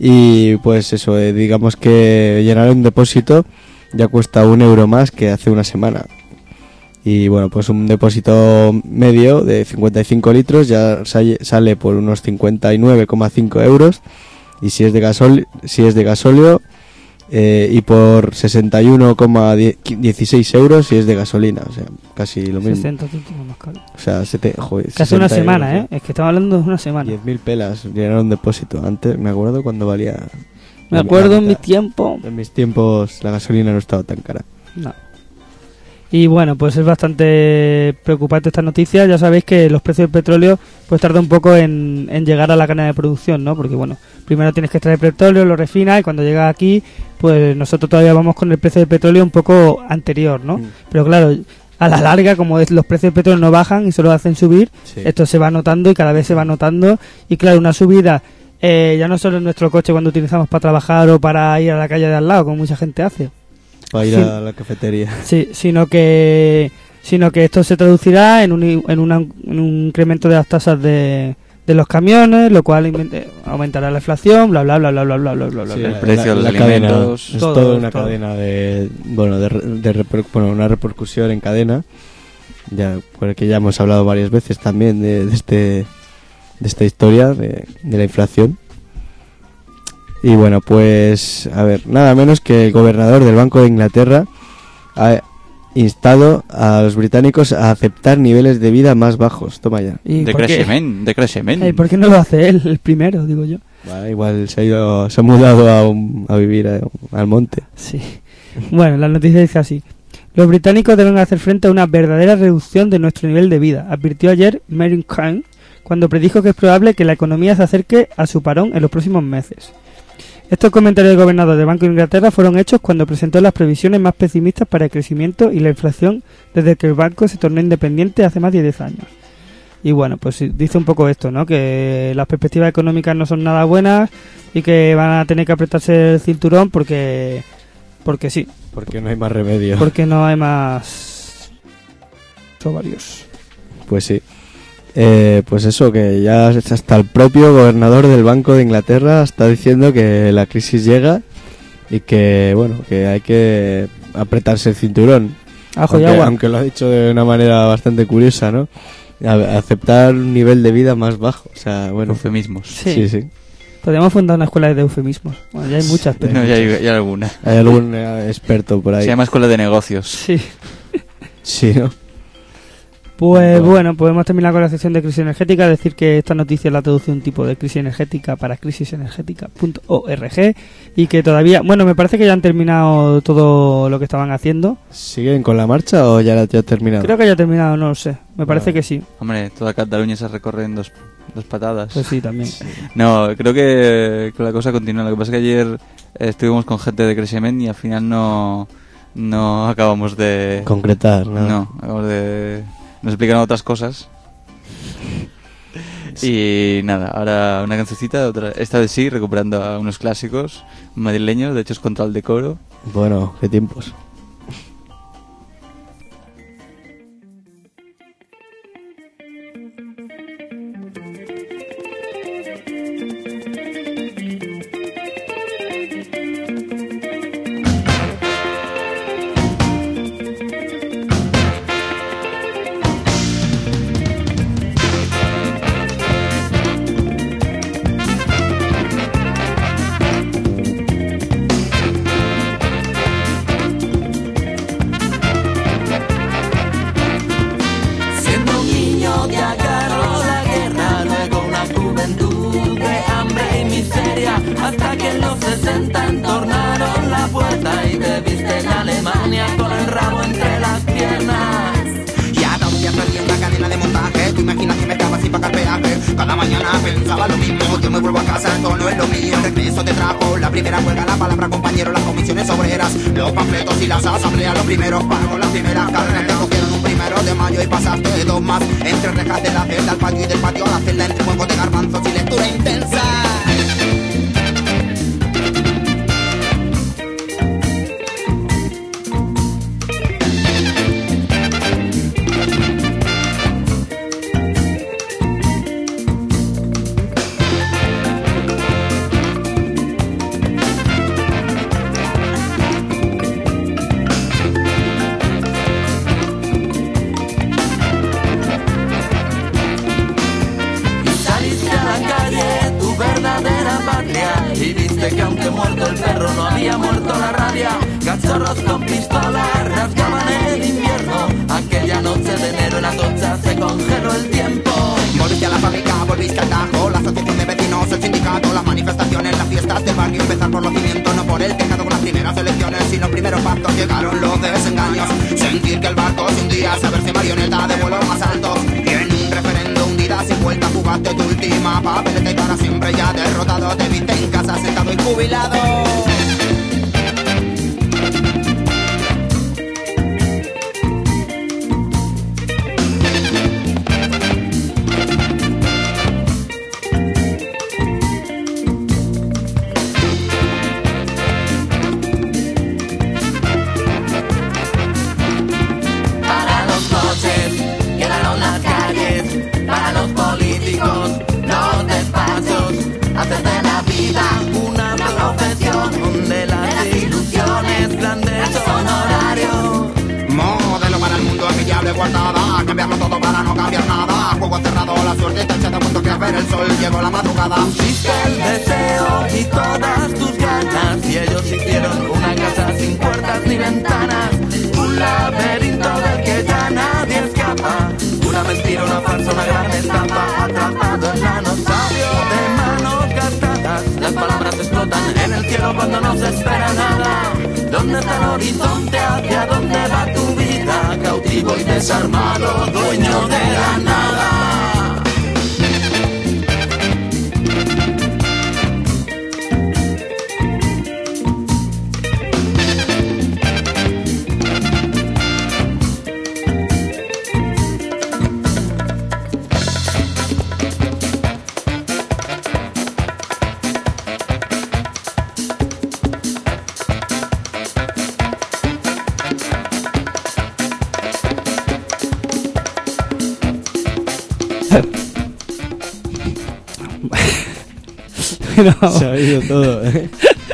Y pues eso, eh, digamos que llenar un depósito ya cuesta un euro más que hace una semana. Y bueno, pues un depósito medio de cincuenta y cinco litros ya sale, sale por unos cincuenta y nueve coma cinco euros. Y si es de gasol, si es de gasóleo, eh, y por sesenta y uno coma dieciséis euros si es de gasolina. O sea, casi lo mismo.
sesenta céntimos más caro.
O sea, sete, joder,
Casi una semana,
euros,
¿eh? Es que estamos hablando de una semana.
diez mil pelas llenar un depósito. Antes me acuerdo cuando valía...
Me acuerdo en mi
mitad.
tiempo.
En mis tiempos la gasolina no estaba tan cara.
No. Y bueno, pues es bastante preocupante esta noticia. Ya sabéis que los precios del petróleo pues tarda un poco en, en llegar a la cadena de producción, ¿no? Porque bueno, primero tienes que extraer petróleo, lo refinas y cuando llega aquí, pues nosotros todavía vamos con el precio del petróleo un poco anterior, ¿no? Mm. Pero claro, a la larga, como es, los precios del petróleo no bajan y solo hacen subir, sí. Esto se va notando y cada vez se va notando. Y claro, una subida... Eh, ya no solo en nuestro coche cuando utilizamos para trabajar o para ir a la calle de al lado, como mucha gente hace.
Para ir sí, a la cafetería.
Sí, sino que sino que esto se traducirá en un, en, una, en un incremento de las tasas de, de los camiones, lo cual aumentará la inflación, bla bla bla bla bla bla bla bla.
Sí, el precio de los alimentos.
Cadena, es todo, toda una todo. cadena de bueno de, de, de bueno, una repercusión en cadena. Ya porque ya hemos hablado varias veces también de, de este de esta historia de, de la inflación. Y bueno, pues a ver, nada menos que el gobernador del Banco de Inglaterra ha instado a los británicos a aceptar niveles de vida más bajos. Toma ya.
¿Y de crecimiento, de crecimiento.
¿Y por qué no lo hace él el primero, digo yo?
Bueno, igual se ha ido, se ha mudado a, un, a vivir a, al monte.
Sí. Bueno, la noticia dice así: los británicos deben hacer frente a una verdadera reducción de nuestro nivel de vida, advirtió ayer Mary Kane, cuando predijo que es probable que la economía se acerque a su parón en los próximos meses. Estos comentarios del gobernador del Banco de Inglaterra fueron hechos cuando presentó las previsiones más pesimistas para el crecimiento y la inflación desde que el banco se tornó independiente hace más de diez años. Y bueno, pues dice un poco esto, ¿no? Que las perspectivas económicas no son nada buenas y que van a tener que apretarse el cinturón porque... porque sí.
Porque no hay más remedio.
Porque no hay más... ovarios.
Pues sí. Eh, pues eso, que ya hasta el propio gobernador del Banco de Inglaterra está diciendo que la crisis llega y que, bueno, que hay que apretarse el cinturón.
Ajo
aunque,
y agua.
Aunque lo ha dicho de una manera bastante curiosa, ¿no? A, aceptar un nivel de vida más bajo. O sea, bueno.
Eufemismos.
Sí.
Sí, sí.
Podríamos fundar una escuela de eufemismos. Bueno, ya hay muchas, pero...
No, ya hay, ya hay alguna.
Hay algún eh, experto por ahí.
Se llama escuela de negocios.
Sí.
Sí, ¿no?
Pues bueno. bueno, podemos terminar con la sección de crisis energética, decir que esta noticia la traduce un tipo de crisis energética para crisis energética punto org y que todavía, bueno, me parece que ya han terminado todo lo que estaban haciendo.
¿Siguen con la marcha o ya, ya ha terminado?
Creo que ya ha terminado, no lo sé, me parece no. que sí.
Hombre, toda Cataluña se recorre en dos, dos patadas.
Pues sí, también.
Sí. No, creo que, que la cosa continúa, lo que pasa es que ayer eh, estuvimos con gente de Creixement y al final no, no acabamos de...
concretar, ¿no?
No, acabamos de... Nos explican otras cosas. Y nada, ahora una cancioncita, otra, esta de sí, recuperando a unos clásicos madrileños, de hecho es contra el decoro.
Bueno, qué tiempos.
cachorros con pistolas rasgaban el invierno. Aquella noche de enero en Atocha se congeló el tiempo.
Volviste a la fábrica, volviste al Tajo, la asociación de vecinos, el sindicato, las manifestaciones, las fiestas del barrio. Empezar por los cimientos, no por el tejado con las primeras elecciones y los primeros pactos. Llegaron los desengaños, sentir que el barco se hundía, saberse marioneta de vuelos más altos. Y en un referendo hundida sin vuelta jugaste tu última papeleta y para siempre ya derrotado te viste en casa sentado y jubilado.
Hacer de la vida una profesión donde las ilusiones grandes son horario.
Modelo para el mundo amigable guardada, cambiarlo todo para no cambiar nada. Juego cerrado, la suerte está echada a punto que a ver el sol llegó la madrugada.
Pusiste el deseo y todas tus ganas y ellos hicieron una casa sin puertas ni ventanas. Un laberinto del que ya nadie escapa. Una mentira, una farsa, una gran estampa. Atrapado en la sabio de manos gastadas. Las palabras explotan en el cielo cuando no se espera nada. ¿Dónde está el horizonte? ¿Hacia dónde va tu vida? Cautivo y desarmado, dueño de la nada.
No.
Se ha oído todo, ¿eh?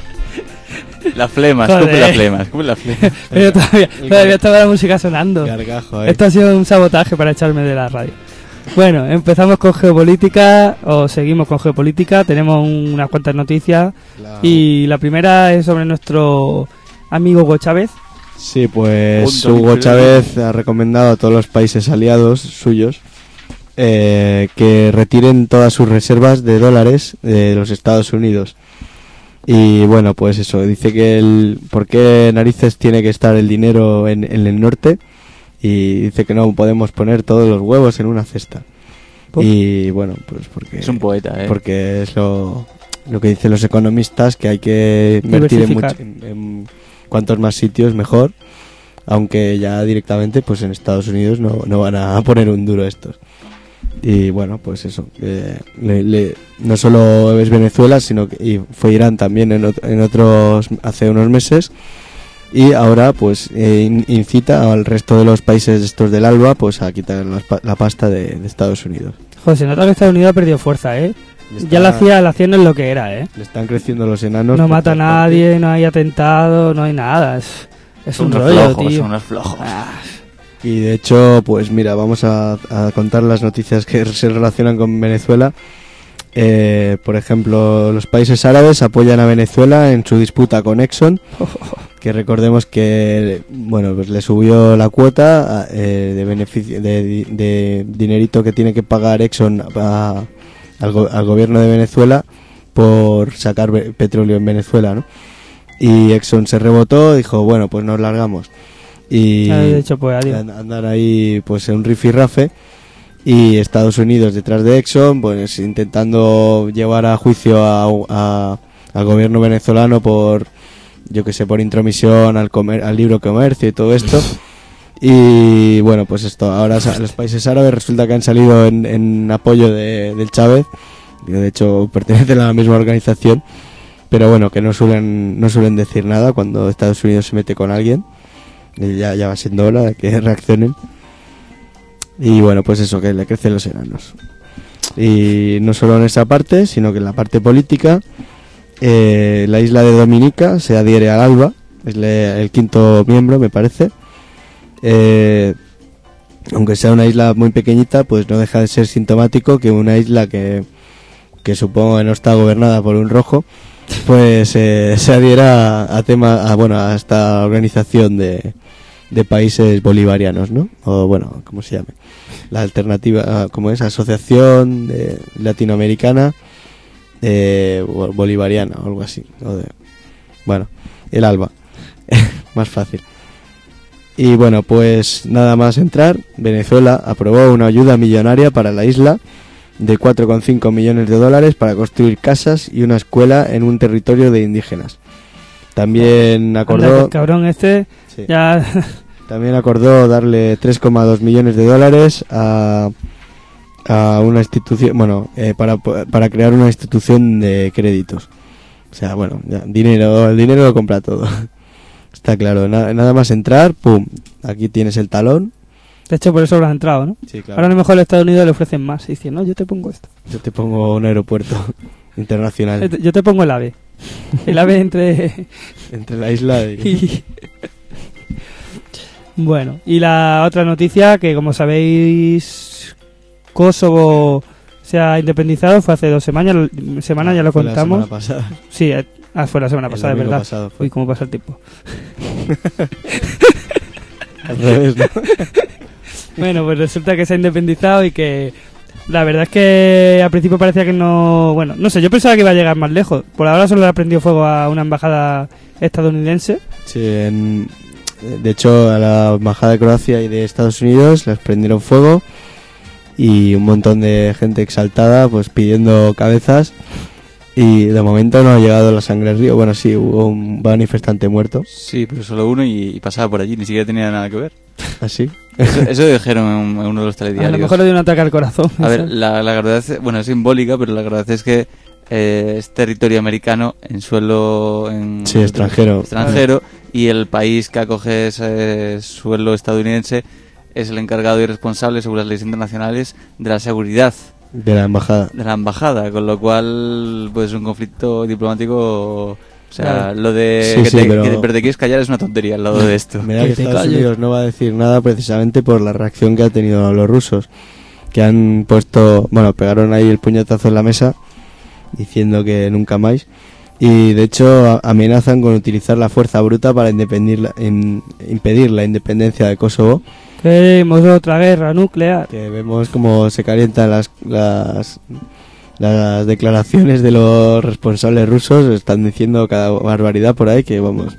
La flema,
Joder.
escupe la flema, escupe la flema.
Pero todavía, todavía estaba la música sonando.
Gargajo, ¿eh?
Esto ha sido un sabotaje para echarme de la radio. Bueno, empezamos con geopolítica, o seguimos con geopolítica. Tenemos un- unas cuantas noticias.
La-
Y la primera es sobre nuestro amigo Hugo Chávez.
Sí, pues
Punto,
Hugo
pero-
Chávez ha recomendado a todos los países aliados suyos eh, que retiren todas sus reservas de dólares de los Estados Unidos. Y bueno, pues eso, dice que el, ¿por qué narices tiene que estar el dinero en, en el norte? Y dice que no podemos poner todos los huevos en una cesta.
¿Por?
Y bueno, pues porque
Es un poeta, ¿eh?
porque es lo, lo que dicen los economistas, que hay que invertir en,
Diversificar.
much- en, en cuantos más sitios mejor, aunque ya directamente pues en Estados Unidos no, no van a poner un duro estos. Y bueno, pues eso, eh, le- le- no solo es Venezuela, sino que y fue Irán también en, ot- en otros hace unos meses. Y ahora pues eh, in- incita al resto de los países estos del ALBA pues a quitar las pa- la pasta de, de Estados Unidos.
Joder, se nota que Estados Unidos ha perdido fuerza, ¿eh?
Está-
Ya la hacía, la hacía no es lo que era, ¿eh?
Le están creciendo los enanos.
No
por
mata a
todas partes.
nadie, no hay atentado, no hay nada. Es, es
Son
un
unos
rollo,
flojos,
tío.
son unos flojos.
Ah,
Y de hecho, pues mira, vamos a, a contar las noticias que se relacionan con Venezuela. Eh, por ejemplo, los países árabes apoyan a Venezuela en su disputa con Exxon, que recordemos que bueno, pues le subió la cuota eh, de beneficio de, di- de dinerito que tiene que pagar Exxon a- al, go- al gobierno de Venezuela por sacar ve- petróleo en Venezuela, ¿no? Y Exxon se rebotó, dijo, bueno, pues nos largamos. Y
de hecho, pues adiós.
an- andar ahí pues en un rifirrafe, y Estados Unidos detrás de Exxon pues intentando llevar a juicio a, a- al gobierno venezolano por yo que sé por intromisión al comer al libre comercio y todo esto. Y bueno, pues esto ahora sa- los países árabes resulta que han salido en, en apoyo de, del Chávez, que de hecho pertenecen a la misma organización, pero bueno, que no suelen no suelen decir nada cuando Estados Unidos se mete con alguien. Y ya, ya va siendo hora de que reaccionen. Y bueno, pues eso, que le crecen los enanos. Y no solo en esa parte, sino que en la parte política, eh, la isla de Dominica se adhiere al ALBA, es le- el quinto miembro, me parece. Eh, aunque sea una isla muy pequeñita, pues no deja de ser sintomático que una isla que, que supongo que no está gobernada por un rojo, pues eh, se adhiera a, a tema, a, bueno, a esta organización de, de países bolivarianos, ¿no? O bueno, ¿cómo se llame? La alternativa, ¿cómo es? Asociación de Latinoamericana eh, Bolivariana o algo así. O de, bueno, el ALBA, más fácil. Y bueno, pues nada más entrar, Venezuela aprobó una ayuda millonaria para la isla de cuatro coma cinco millones de dólares para construir casas y una escuela en un territorio de indígenas. También acordó...
Anda, el cabrón este
sí.
ya...
También acordó darle tres coma dos millones de dólares a, a una institución, bueno, eh, para, para crear una institución de créditos. O sea, bueno, ya, dinero, el dinero lo compra todo. Está claro, nada, nada más entrar, pum, aquí tienes el talón.
De hecho, por eso habrás entrado, ¿no?
Sí, claro.
Ahora a lo mejor en Estados Unidos le ofrecen más y dicen, no, yo te pongo esto.
Yo te pongo un aeropuerto internacional.
Yo te pongo el AVE. El AVE entre...
entre la isla y...
y... Bueno, y la otra noticia, que como sabéis, Kosovo se ha independizado, fue hace dos semanas, semanas ya lo
fue
contamos.
La semana pasada.
Sí, ah, fue la semana pasada, es verdad.
Pasado fue.
Uy, cómo pasa el tiempo.
Al revés, ¿no?
Bueno, pues resulta que se ha independizado y que la verdad es que al principio parecía que no... Bueno, no sé, yo pensaba que iba a llegar más lejos. Por ahora solo le ha prendido fuego a una embajada estadounidense.
Sí, en, de hecho a la embajada de Croacia y de Estados Unidos les prendieron fuego y un montón de gente exaltada pues pidiendo cabezas y de momento no ha llegado la sangre al río. Bueno, sí, hubo un manifestante muerto.
Sí, pero solo uno y, y pasaba por allí, ni siquiera tenía nada que ver.
¿Ah, sí?
Eso, eso dijeron en, en uno de los telediarios.
A lo mejor le dio un ataque al corazón.
A ver, la, la verdad es, bueno, es simbólica, pero la verdad es que eh, es territorio americano en suelo... En,
sí, extranjero.
Extranjero, y el país que acoge ese suelo estadounidense es el encargado y responsable, según las leyes internacionales, de la seguridad
de la embajada.
De la embajada, con lo cual, pues un conflicto diplomático... O sea, claro. Lo de
sí,
que,
sí,
te,
pero...
que te, pero te quieres callar es una tontería al lado de esto.
Me da que, que Estados calles. Unidos no va a decir nada precisamente por la reacción que han tenido los rusos, que han puesto, bueno, pegaron ahí el puñetazo en la mesa diciendo que nunca más, y de hecho amenazan con utilizar la fuerza bruta para impedir la, in, impedir la independencia de Kosovo.
Queremos otra guerra nuclear.
Que vemos como se calientan las... las Las declaraciones de los responsables rusos, están diciendo cada barbaridad por ahí que vamos.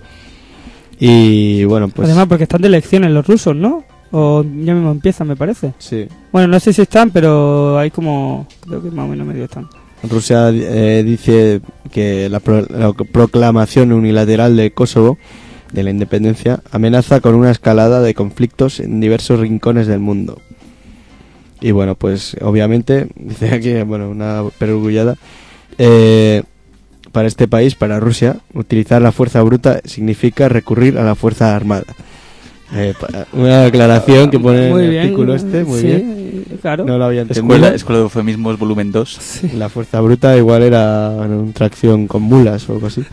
Y bueno, pues...
Además, porque están de elecciones los rusos, ¿no? O ya mismo empiezan, me parece.
Sí.
Bueno, no sé si están, pero hay como... Creo que más o menos medio están.
Rusia eh, dice que la, pro, la proclamación unilateral de Kosovo, de la independencia, amenaza con una escalada de conflictos en diversos rincones del mundo. Y bueno, pues obviamente, dice aquí, bueno, una perogrullada, eh, para este país, para Rusia, utilizar la fuerza bruta significa recurrir a la fuerza armada. Eh, una declaración que pone
muy
en el
bien,
artículo este, muy
sí,
bien.
Claro.
No lo había entendido.
Escuela, Escuela de Eufemismos, volumen dos.
Sí. La fuerza bruta igual era bueno, una tracción con mulas o algo así.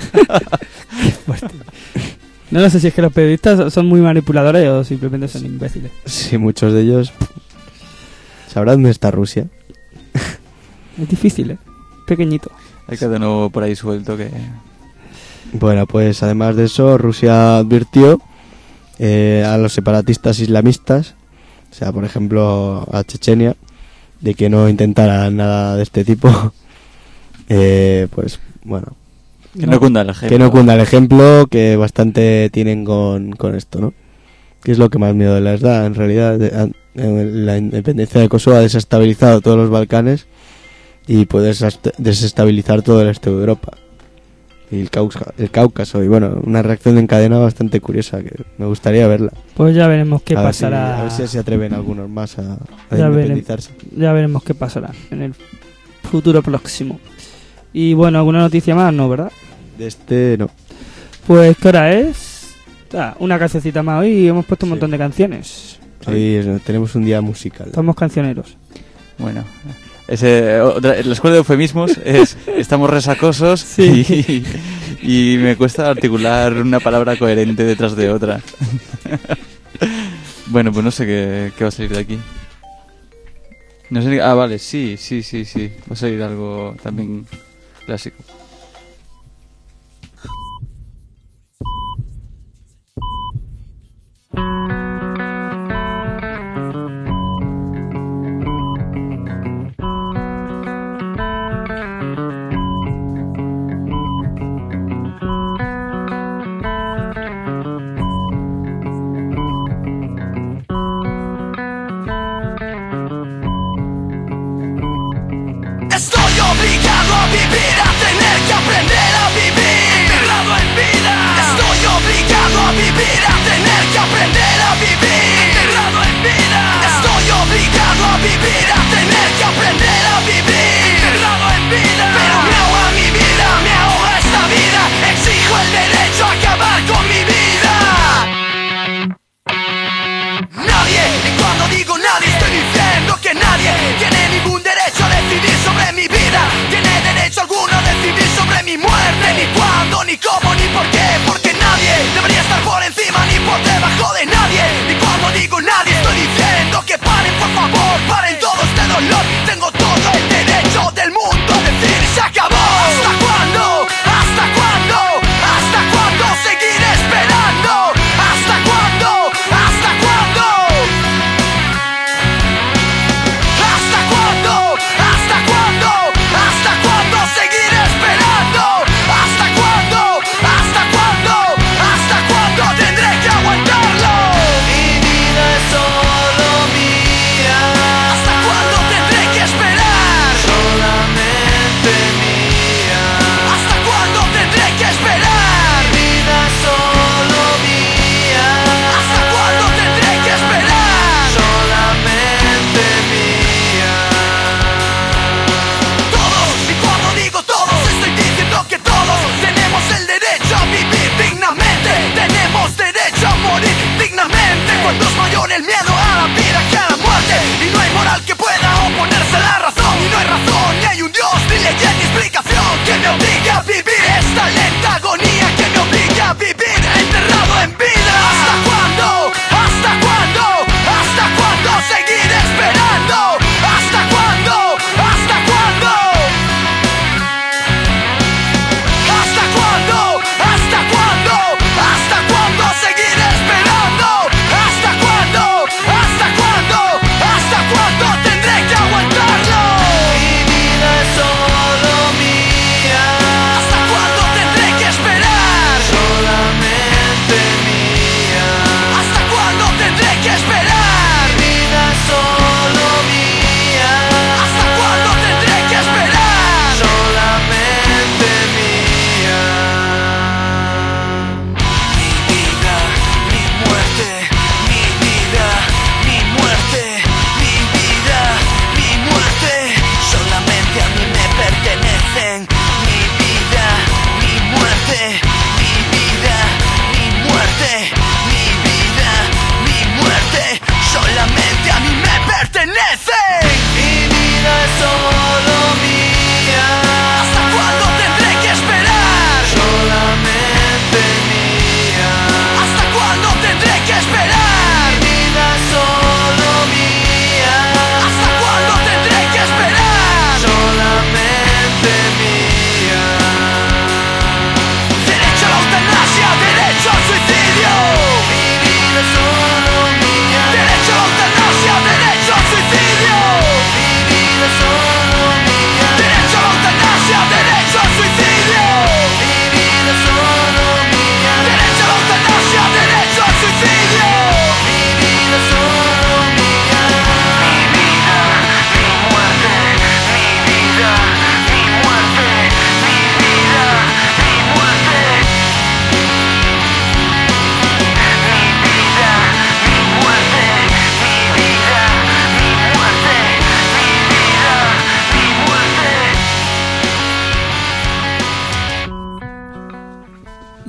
No, no sé si es que los periodistas son muy manipuladores o simplemente son imbéciles.
Sí, muchos de ellos... ¿Sabrá dónde está Rusia?
Es difícil, ¿eh? Pequeñito.
Hay cada uno por ahí suelto que...
Bueno, pues además de eso, Rusia advirtió eh, a los separatistas islamistas, o sea, por ejemplo, a Chechenia, de que no intentaran nada de este tipo. eh, pues, bueno...
Que no cunda el ejemplo.
Que no cunda el ejemplo, que bastante tienen con, con esto, ¿no? Que es lo que más miedo les da, en realidad. De, la independencia de Kosovo ha desestabilizado todos los Balcanes y puede desestabilizar todo el este de Europa y el Cáucaso, el Cáucaso y bueno, una reacción en cadena bastante curiosa que me gustaría verla.
Pues ya veremos qué
a
pasará.
Ver si, a ver si se atreven algunos más a, a
ya
independizarse.
Veremos, ya veremos qué pasará en el futuro próximo. Y bueno, ¿alguna noticia más? No, ¿verdad?
De este no.
Pues ¿qué hora es? Ah, una cancioncita más hoy y hemos puesto un sí. montón de canciones.
Hoy sí. tenemos un día musical.
Somos cancioneros.
Bueno, ese, otra, la escuela de eufemismos es estamos resacosos sí. y, y me cuesta articular una palabra coherente detrás de otra. Bueno, pues no sé qué, qué va a salir de aquí. No sé, ah, vale, sí, sí, sí, sí. Va a salir algo también clásico.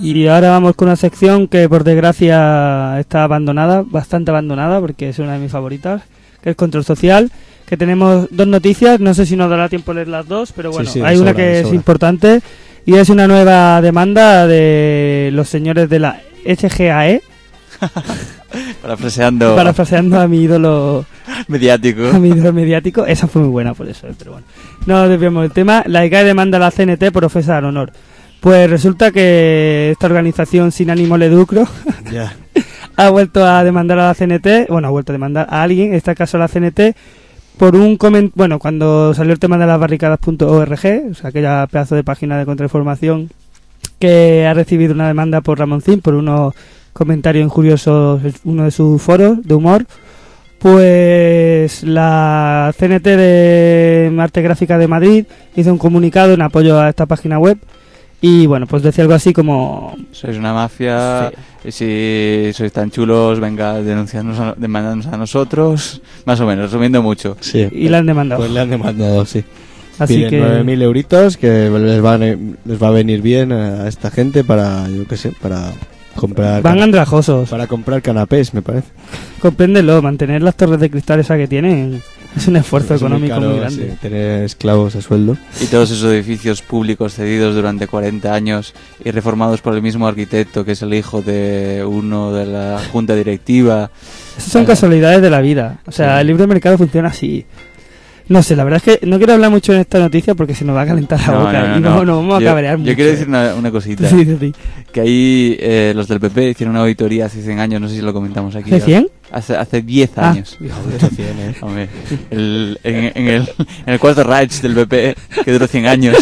Y ahora vamos con una sección que por desgracia está abandonada, bastante abandonada, porque es una de mis favoritas, que es Control Social, que tenemos dos noticias, no sé si nos dará tiempo a leer las dos, pero bueno,
Sí, sí,
hay una
sobra,
que es
sobra.
importante y es una nueva demanda de los señores de la S G A E,
Parafraseando
parafraseando a mi ídolo
mediático.
a mi ídolo mediático. Esa fue muy buena por eso, eh, pero bueno. No desviamos el tema. La I C A E demanda a la C N T por ofensa al honor. Pues resulta que esta organización sin ánimo de lucro
Ya.
ha vuelto a demandar a la C N T, bueno, ha vuelto a demandar a alguien, en este caso a la C N T, por un coment bueno, cuando salió el tema de las barricadas punto org, o sea, aquella pedazo de página de contrainformación que ha recibido una demanda por Ramoncín por unos comentarios injuriosos en uno de sus foros de humor. Pues la C N T de Arte Gráfica de Madrid hizo un comunicado en apoyo a esta página web y bueno, pues decía algo así como:
Sois una mafia, y si sois tan chulos, venga, denunciarnos a, demandadnos a nosotros, más o menos, resumiendo mucho.
Sí.
y la han demandado.
Pues le han demandado, sí.
Así
Piden
que
nueve mil euritos que les va, a, les va a venir bien a esta gente para, yo qué sé, para comprar
van
can-
andrajosos.
para comprar canapés, me parece.
Compréndelo, mantener las torres de cristal esa que tienen es un esfuerzo
Es muy
económico muy,
caro,
grande.
sí, tener esclavos a sueldo.
Y todos esos edificios públicos cedidos durante cuarenta años y reformados por el mismo arquitecto que es el hijo de uno de la junta directiva.
Esas son
Eh,
casualidades de la vida. O sea,
sí.
el libre mercado funciona así. No sé, la verdad es que no quiero hablar mucho en esta noticia porque se nos va a calentar la
No,
boca
no, no,
y no,
no.
nos vamos
yo,
a cabrear mucho.
Yo quiero decir
eh.
una, una cosita.
Sí, sí, sí.
Que ahí eh, los del P P hicieron una auditoría hace cien años, no sé si lo comentamos aquí.
¿Hace cien?
Hace, hace diez
Ah,
años.
Mucho cien, ¿eh?
Hombre, el- en, en el, en el cuarto Reich del P P, que duró cien años,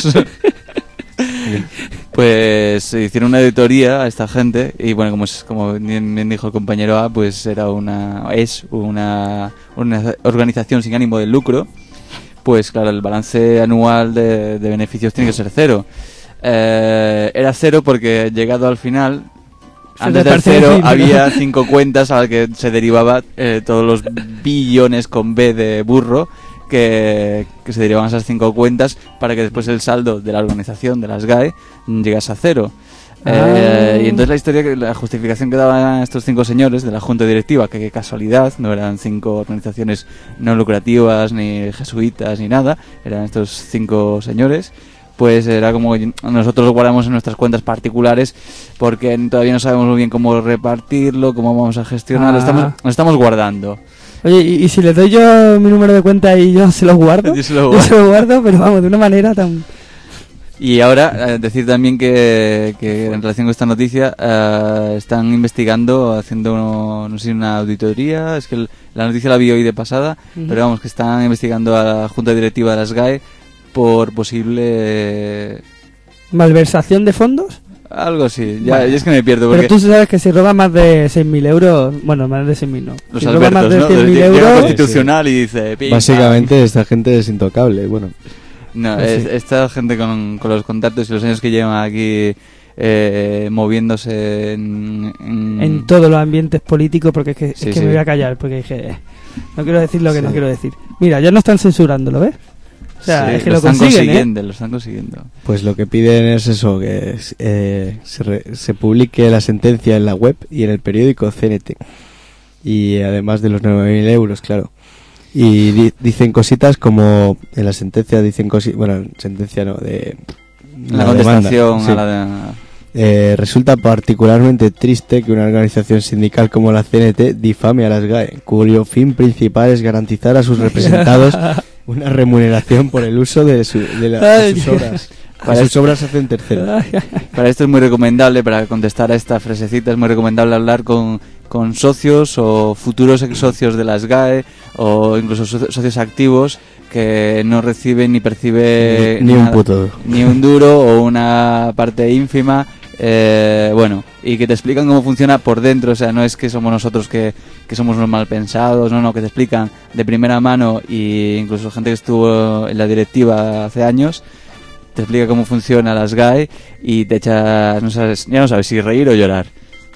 pues hicieron una auditoría a esta gente y bueno, como, es, como bien, bien dijo el compañero A, pues era una es una, una organización sin ánimo de lucro. Pues claro, el balance anual de, de beneficios tiene que ser cero. Eh, era cero porque llegado al final,
Se
antes
te
del
parte
cero
el fin, ¿no?
había cinco cuentas a las que se derivaba eh, todos los billones con B de burro que, que se derivaban a esas cinco cuentas para que después el saldo de la organización, de las G A E, llegase a cero. Eh,
Ah.
y entonces la historia, que la justificación que daban estos cinco señores de la junta directiva, que qué casualidad, no eran cinco organizaciones no lucrativas, ni jesuitas, ni nada, eran estos cinco señores, pues era como que nosotros lo guardamos en nuestras cuentas particulares porque todavía no sabemos muy bien cómo repartirlo, cómo vamos a gestionarlo,
Ah.
estamos, nos estamos guardando.
Oye, ¿y, y si les doy yo mi número de cuenta y yo se los guardo?
Yo se lo
Yo
guardo.
se los guardo, pero vamos, de una manera tan...
Y ahora, eh, decir también que, que en relación con esta noticia, eh, están investigando, haciendo, uno- no sé, una auditoría, es que el- la noticia la vi hoy de pasada,
Ujú.
pero vamos, que están investigando a la Junta Directiva de las G A E por posible... eh,
¿Malversación de fondos?
algo así, ya,
Bueno.
ya es que me pierdo, porque
Pero tú sabes que si robas más de seis mil euros... Bueno, más de seis mil no.
los
si robas más
Albertos,
de
¿no?
cien mil
Llega el
euros...
Constitucional y dice... "Pim, pam".
Básicamente esta gente es intocable, bueno.
No,
Pues
es-
sí.
esta gente con, con los contactos y los años que llevan aquí eh, moviéndose en, en-
En todos los ambientes políticos, porque es que, es
Sí,
que
sí.
me voy a callar, porque dije... eh, no quiero decir lo que
Sí.
no quiero decir. Mira, ya no están censurando, ¿lo ves? O sea,
Sí,
es que
lo
lo,
están
consiguen, ¿eh?
consiguiendo, lo están consiguiendo.
Pues lo que piden es eso, que eh, se, re- se publique la sentencia en la web y en el periódico C N T. Y además de los nueve mil euros, claro. Y di- dicen cositas como, en la sentencia dicen cositas, bueno, sentencia no, de...
La,
demanda,
contestación
sí.
a la de...
Eh, resulta particularmente triste que una organización sindical como la C N T difame a las G A E, cuyo fin principal es garantizar a sus representados una remuneración por el uso de, su- de la- de
Ay,
sus
Dios.
obras. Para sus obras hacen tercero.
Para esto es muy recomendable, para contestar a esta frasecita, es muy recomendable hablar con, con socios o futuros ex socios de las G A E o incluso so- socios activos que no reciben ni percibe
Ni- ni un
nada,
puto duro.
ni un duro o una parte ínfima, eh, bueno, y que te explican cómo funciona por dentro. O sea, no es que somos nosotros que, que somos unos mal pensados, no, no, que te explican de primera mano, y incluso gente que estuvo en la directiva hace años te explica cómo funciona las G A E y te echas, no sabes, ya no sabes si reír o llorar.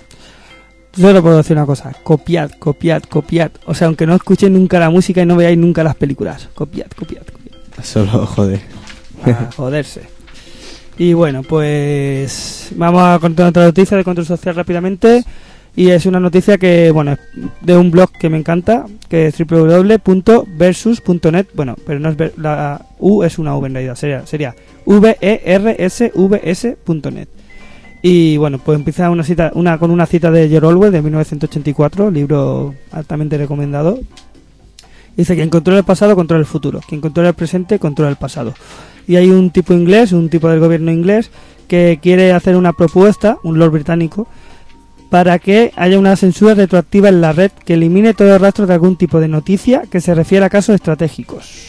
Yo solo puedo decir una cosa: copiad, copiad, copiad. O sea, aunque no escuchéis nunca la música y no veáis nunca las películas, copiad, copiad, copiad.
Solo, joder.
A joderse. Y bueno, pues vamos a contar otra noticia de control social rápidamente. Y es una noticia que, bueno, es de un blog que me encanta, que es doble u doble u doble u punto versus punto net. Bueno, pero no es ver, la U es una V en realidad, sería, sería V E R S V S punto net. Y bueno, pues empieza una cita, una con una cita de George Orwell de mil novecientos ochenta y cuatro, libro altamente recomendado. Dice: quien controla el pasado controla el futuro, quien controla el presente controla el pasado. Y hay un tipo inglés, un tipo del gobierno inglés, que quiere hacer una propuesta, un lord británico, para que haya una censura retroactiva en la red que elimine todo rastro de algún tipo de noticia que se refiera a casos estratégicos.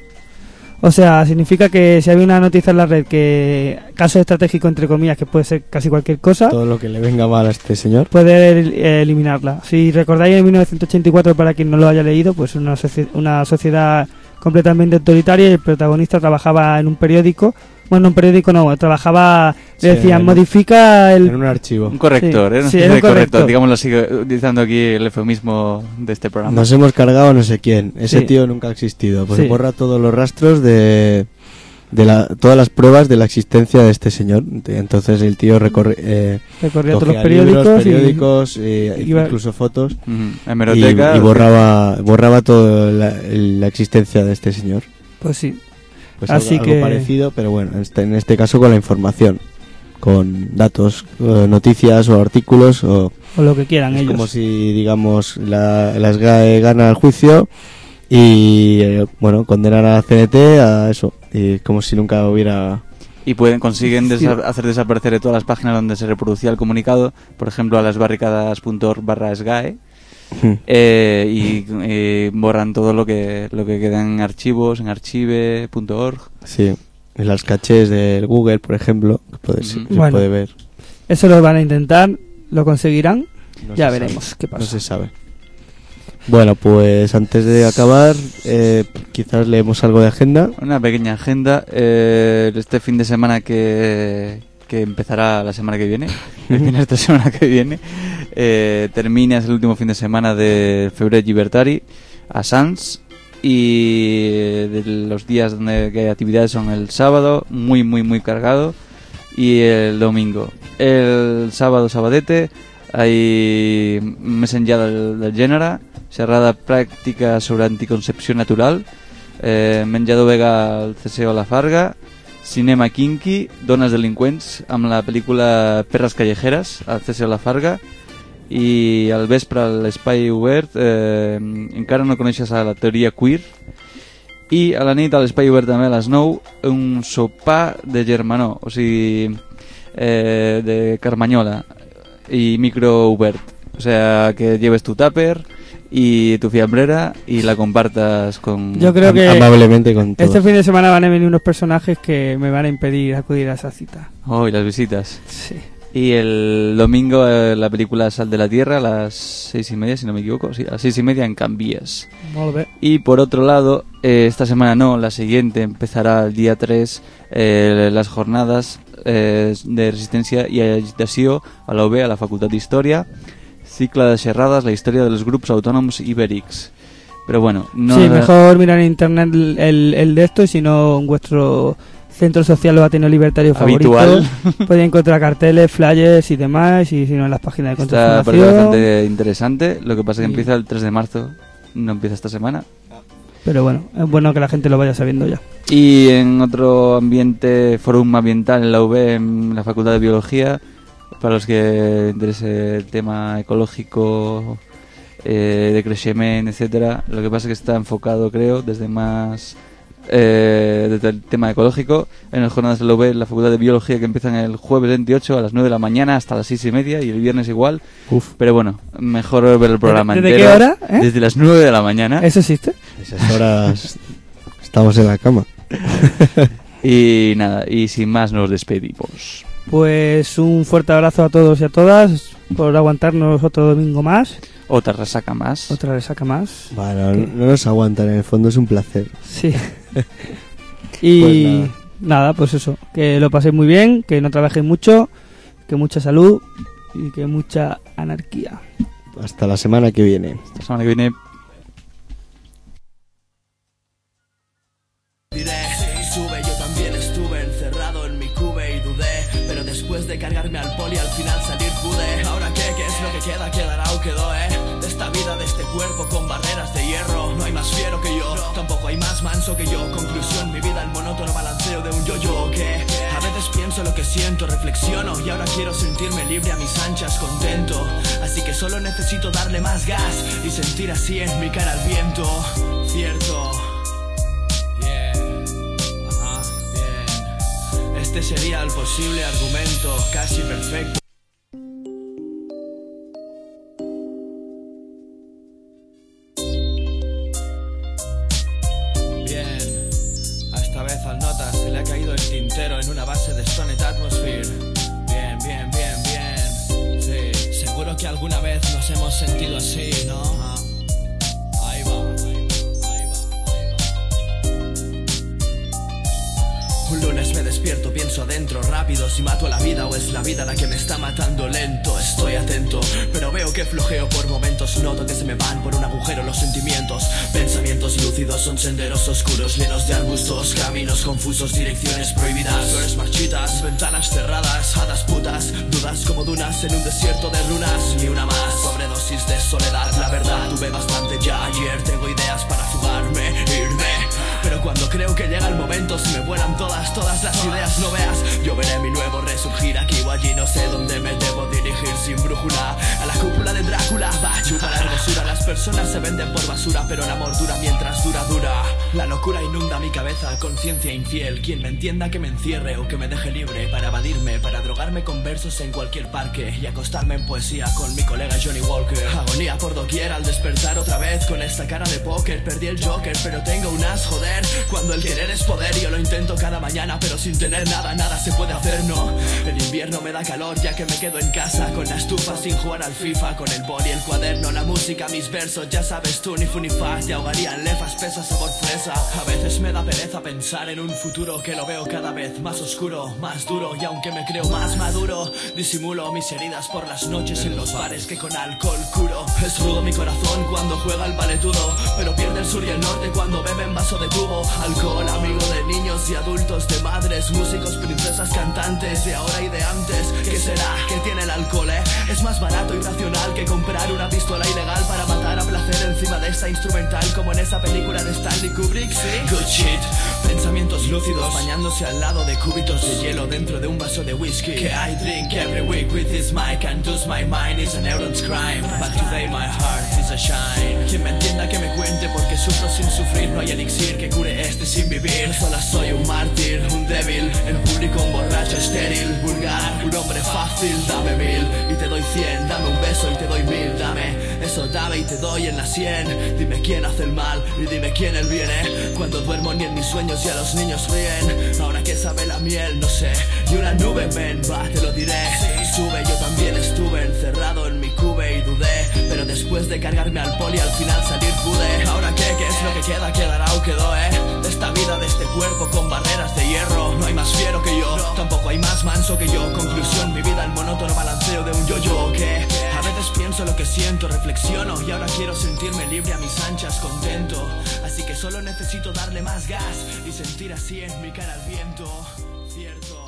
O sea, significa que si hay una noticia en la red que caso estratégico, entre comillas, que puede ser casi cualquier cosa,
todo lo que le venga mal a este señor,
puede el, eh, eliminarla. Si recordáis, en mil novecientos ochenta y cuatro, para quien no lo haya leído, pues una, soci- una sociedad completamente autoritaria, y el protagonista trabajaba en un periódico. Bueno, un periódico no, trabajaba, le
sí,
decían,
en,
modifica el...
en un archivo.
Un corrector,
Sí,
¿eh? No
sí,
sé
era un
si corrector,
corrector.
digámoslo así, utilizando aquí el eufemismo de este programa.
Nos hemos cargado no sé quién. Ese
Sí.
tío nunca ha existido. Pues
Sí.
borra todos los rastros de, de la, todas las pruebas de la existencia de este señor. Entonces el tío recorre, eh,
Recorría todos los
cogía
periódicos,
libros,
y-
periódicos, eh,
iba-
incluso fotos,
Ujú.
y,
Hemeroteca.
y borraba, borraba toda la, la existencia de este señor.
Pues sí.
Pues
Así
algo,
que-
algo parecido, pero bueno, en este, en este caso con la información, con datos, eh, noticias o artículos, o
O lo que quieran
es
ellos.
como si, digamos, la, la S G A E gana el juicio y, eh, bueno, condenar a C N T a eso, y como si nunca hubiera...
Y pueden consiguen
Sí.
desa- hacer desaparecer de todas las páginas donde se reproducía el comunicado, por ejemplo a las barricadas punto org barra SGAE, eh, y eh, borran todo lo que lo que queda en archivos, en archive punto org.
Sí, en las cachés del Google, por ejemplo, que puede, se,
Ujú.
se
Bueno.
puede ver.
Eso lo van a intentar, lo conseguirán,
No
ya
se
veremos
sabe.
qué pasa.
No se sabe. Bueno, pues antes de acabar, eh, quizás leemos algo de agenda.
Una pequeña agenda, eh, este fin de semana que, que empezará la semana que viene, el fin de esta semana que viene, eh, termina, es el último fin de semana de Febrer Llibertari a Sants, y eh, de los días donde que hay actividades son el sábado, muy muy muy cargado, y el domingo. El sábado, sabadete, hay més enllà del, del gènere, xerrada pràctica sobre anticoncepció natural, eh, menjador vegà al C C O La Farga, cinema kinky, dones delinqüents amb la pel·lícula Perres callejeres al C C O La Farga, i al vespre a l'Espai Obert, eh, encara no coneixes a la teoria queer, i a la nit a l'Espai Obert també a les nou un sopar de germanor, o sigui eh, de Carmanyola y micro obert, o sea que lleves tu tupper y tu fiambrera y la compartas con...
Yo creo
Am-
que
amablemente con todos.
este fin de semana van a venir unos personajes que me van a impedir acudir a esa cita.
Oh, y las visitas.
Sí.
Y el domingo eh, la película Sal de la Tierra a las seis y media, si no me equivoco, sí, a las seis y media en Cambies.
Molt bé.
Y por otro lado, eh, esta semana no, la siguiente empezará el día tres eh, las jornadas eh, de resistencia y agitació a la U B, a la Facultad de Historia, cicle de xerrades, la història dels grups autònoms ibèrics. Pero bueno, no...
Sí, mejor mirar en internet el, el, el de esto, y si no, en vuestro centro social o ateneo libertario favorito
Habitual.
podéis encontrar carteles, flyers y demás, y si no en las páginas de
Está parece
contrainformación.
bastante interesante. Lo que pasa es que
Sí.
empieza el tres de marzo, no empieza esta semana.
Pero bueno, es bueno que la gente lo vaya sabiendo ya.
Y en otro ambiente, Fórum Ambiental en la U B, en la Facultad de Biología, para los que interese el tema ecológico, eh, de crecimiento, etcétera. Lo que pasa es que está enfocado, creo, desde más eh, desde el tema ecológico en las jornadas de la U B, en la Facultad de Biología, que empiezan el jueves veintiocho a las nueve de la mañana hasta las seis y media, y el viernes igual.
Uf,
Pero bueno, mejor ver el programa
¿Desde
entero.
qué hora, eh?
Desde las nueve de la mañana.
¿Eso existe?
esas horas estamos en la cama.
Y nada, y sin más nos despedimos.
Pues un fuerte abrazo a todos y a todas por aguantarnos otro domingo más,
Otra resaca más.
otra resaca más.
Bueno, no, no nos aguantan, en el fondo es un placer.
Sí. Y
Pues nada.
nada, pues eso, que lo paséis muy bien, que no trabajéis mucho, que mucha salud y que mucha anarquía.
Hasta la semana que viene.
La semana que viene.
Diré, sube, yo también estuve encerrado en mi cube y después de cargarme al poli al final salir pude. Ahora qué, qué es lo que queda, quedará o quedó, eh. De esta vida, de este cuerpo con barreras de hierro. No hay más fiero que yo, tampoco hay más manso que yo. Conclusión, mi vida el monótono balanceo de un yo-yo que a veces pienso lo que siento, reflexiono y ahora quiero sentirme libre a mis anchas, contento. Así que solo necesito darle más gas y sentir así en mi cara el viento. Cierto. Yeah. Ajá, bien. Este sería el posible argumento, casi perfecto. Bien. A esta vez al nota se le ha caído el tintero en una base de Stoned Atmosphere. Bien, bien, bien, bien. Sí. Seguro que alguna vez nos hemos sentido así, ¿no? Ah. Ahí va, ahí va, ahí va, ahí va. Un lunes me despierto, pienso adentro, rápido, si mato a la vida o es la vida la que me está matando lento. Estoy atento, pero veo que flojeo por momentos, noto que se me van por un agujero los sentimientos. Pensamientos lúcidos son senderos oscuros, llenos de arbustos, caminos confusos, direcciones prohibidas, flores marchitas, ventanas cerradas, hadas putas, dudas como dunas en un desierto de runas. Ni una más, sobredosis de soledad, la verdad tuve bastante ya ayer, tengo ideas para fugarme, irme. Pero cuando creo que llega el momento se me vuelan todas, todas las ideas, no veas. Yo veré mi nuevo resurgir aquí o allí, no sé dónde me debo dirigir sin brújula. A la cúpula de Drácula, va, chupa la hermosura. Las personas se venden por basura, pero el amor dura mientras dura, dura. La locura inunda mi cabeza, conciencia infiel. Quien me entienda que me encierre o que me deje libre para evadirme, para drogarme con versos en cualquier parque y acostarme en poesía con mi colega Johnny Walker. Agonía por doquier al despertar otra vez con esta cara de póker. Perdí el Joker, pero tengo un as, joder. Cuando el querer es poder, yo lo intento cada mañana, pero sin tener nada, nada se puede hacer, no. El invierno me da calor ya que me quedo en casa, con la estufa sin jugar al FIFA, con el boli, el cuaderno, la música, mis versos, ya sabes tú, ni fu ni fa, te ahogarían lefas, pesas, sabor fresa. A veces me da pereza pensar en un futuro que lo veo cada vez más oscuro, más duro, y aunque me creo más maduro, disimulo mis heridas por las noches en los bares que con alcohol curo. Es rudo mi corazón cuando juega al valetudo, pero pierde el sur y el norte cuando bebe en vaso de tubo. Alcohol, amigo de niños y adultos, de madres, músicos, princesas, cantantes, de ahora y de antes. ¿Qué será que tiene el alcohol, eh? Es más barato y racional que comprar una pistola ilegal para matar a placer encima de esta instrumental, como en esa película de Stanley Kubrick, ¿sí? Good shit. Pensamientos lúcidos bañándose al lado de cúbitos de hielo dentro de un vaso de whisky que I drink every week with this mic and lose my mind is a neuron's crime, but today my heart is a shine. Quien me entienda que me cuente porque sufro sin sufrir, no hay elixir que cure este sin vivir. Sola soy un mártir, un débil, en público un borracho estéril, vulgar, un hombre fácil. Dame mil y te doy cien, dame un beso y te doy mil, dame eso, dame y te doy en la sien. Dime quién hace el mal y dime quién el bien, eh. Cuando duermo ni en mis sueños ya los niños ríen. Ahora que sabe la miel, no sé, y una nube, ven, va, te lo diré. Sube, yo también estuve encerrado en mi cube y dudé, pero después de cargarme al poli al final salir pude. Ahora qué, qué es lo que queda, quedará o quedó, eh. De esta vida, de este cuerpo con barreras de hierro. No hay más fiero que yo, tampoco hay más manso que yo. Conclusión, mi vida el monótono balanceo de un yo-yo que a veces pienso lo que siento, reflexiono y ahora quiero sentirme libre a mis anchas, contento. Así que solo necesito darle más gas y sentir así en mi cara el viento, cierto.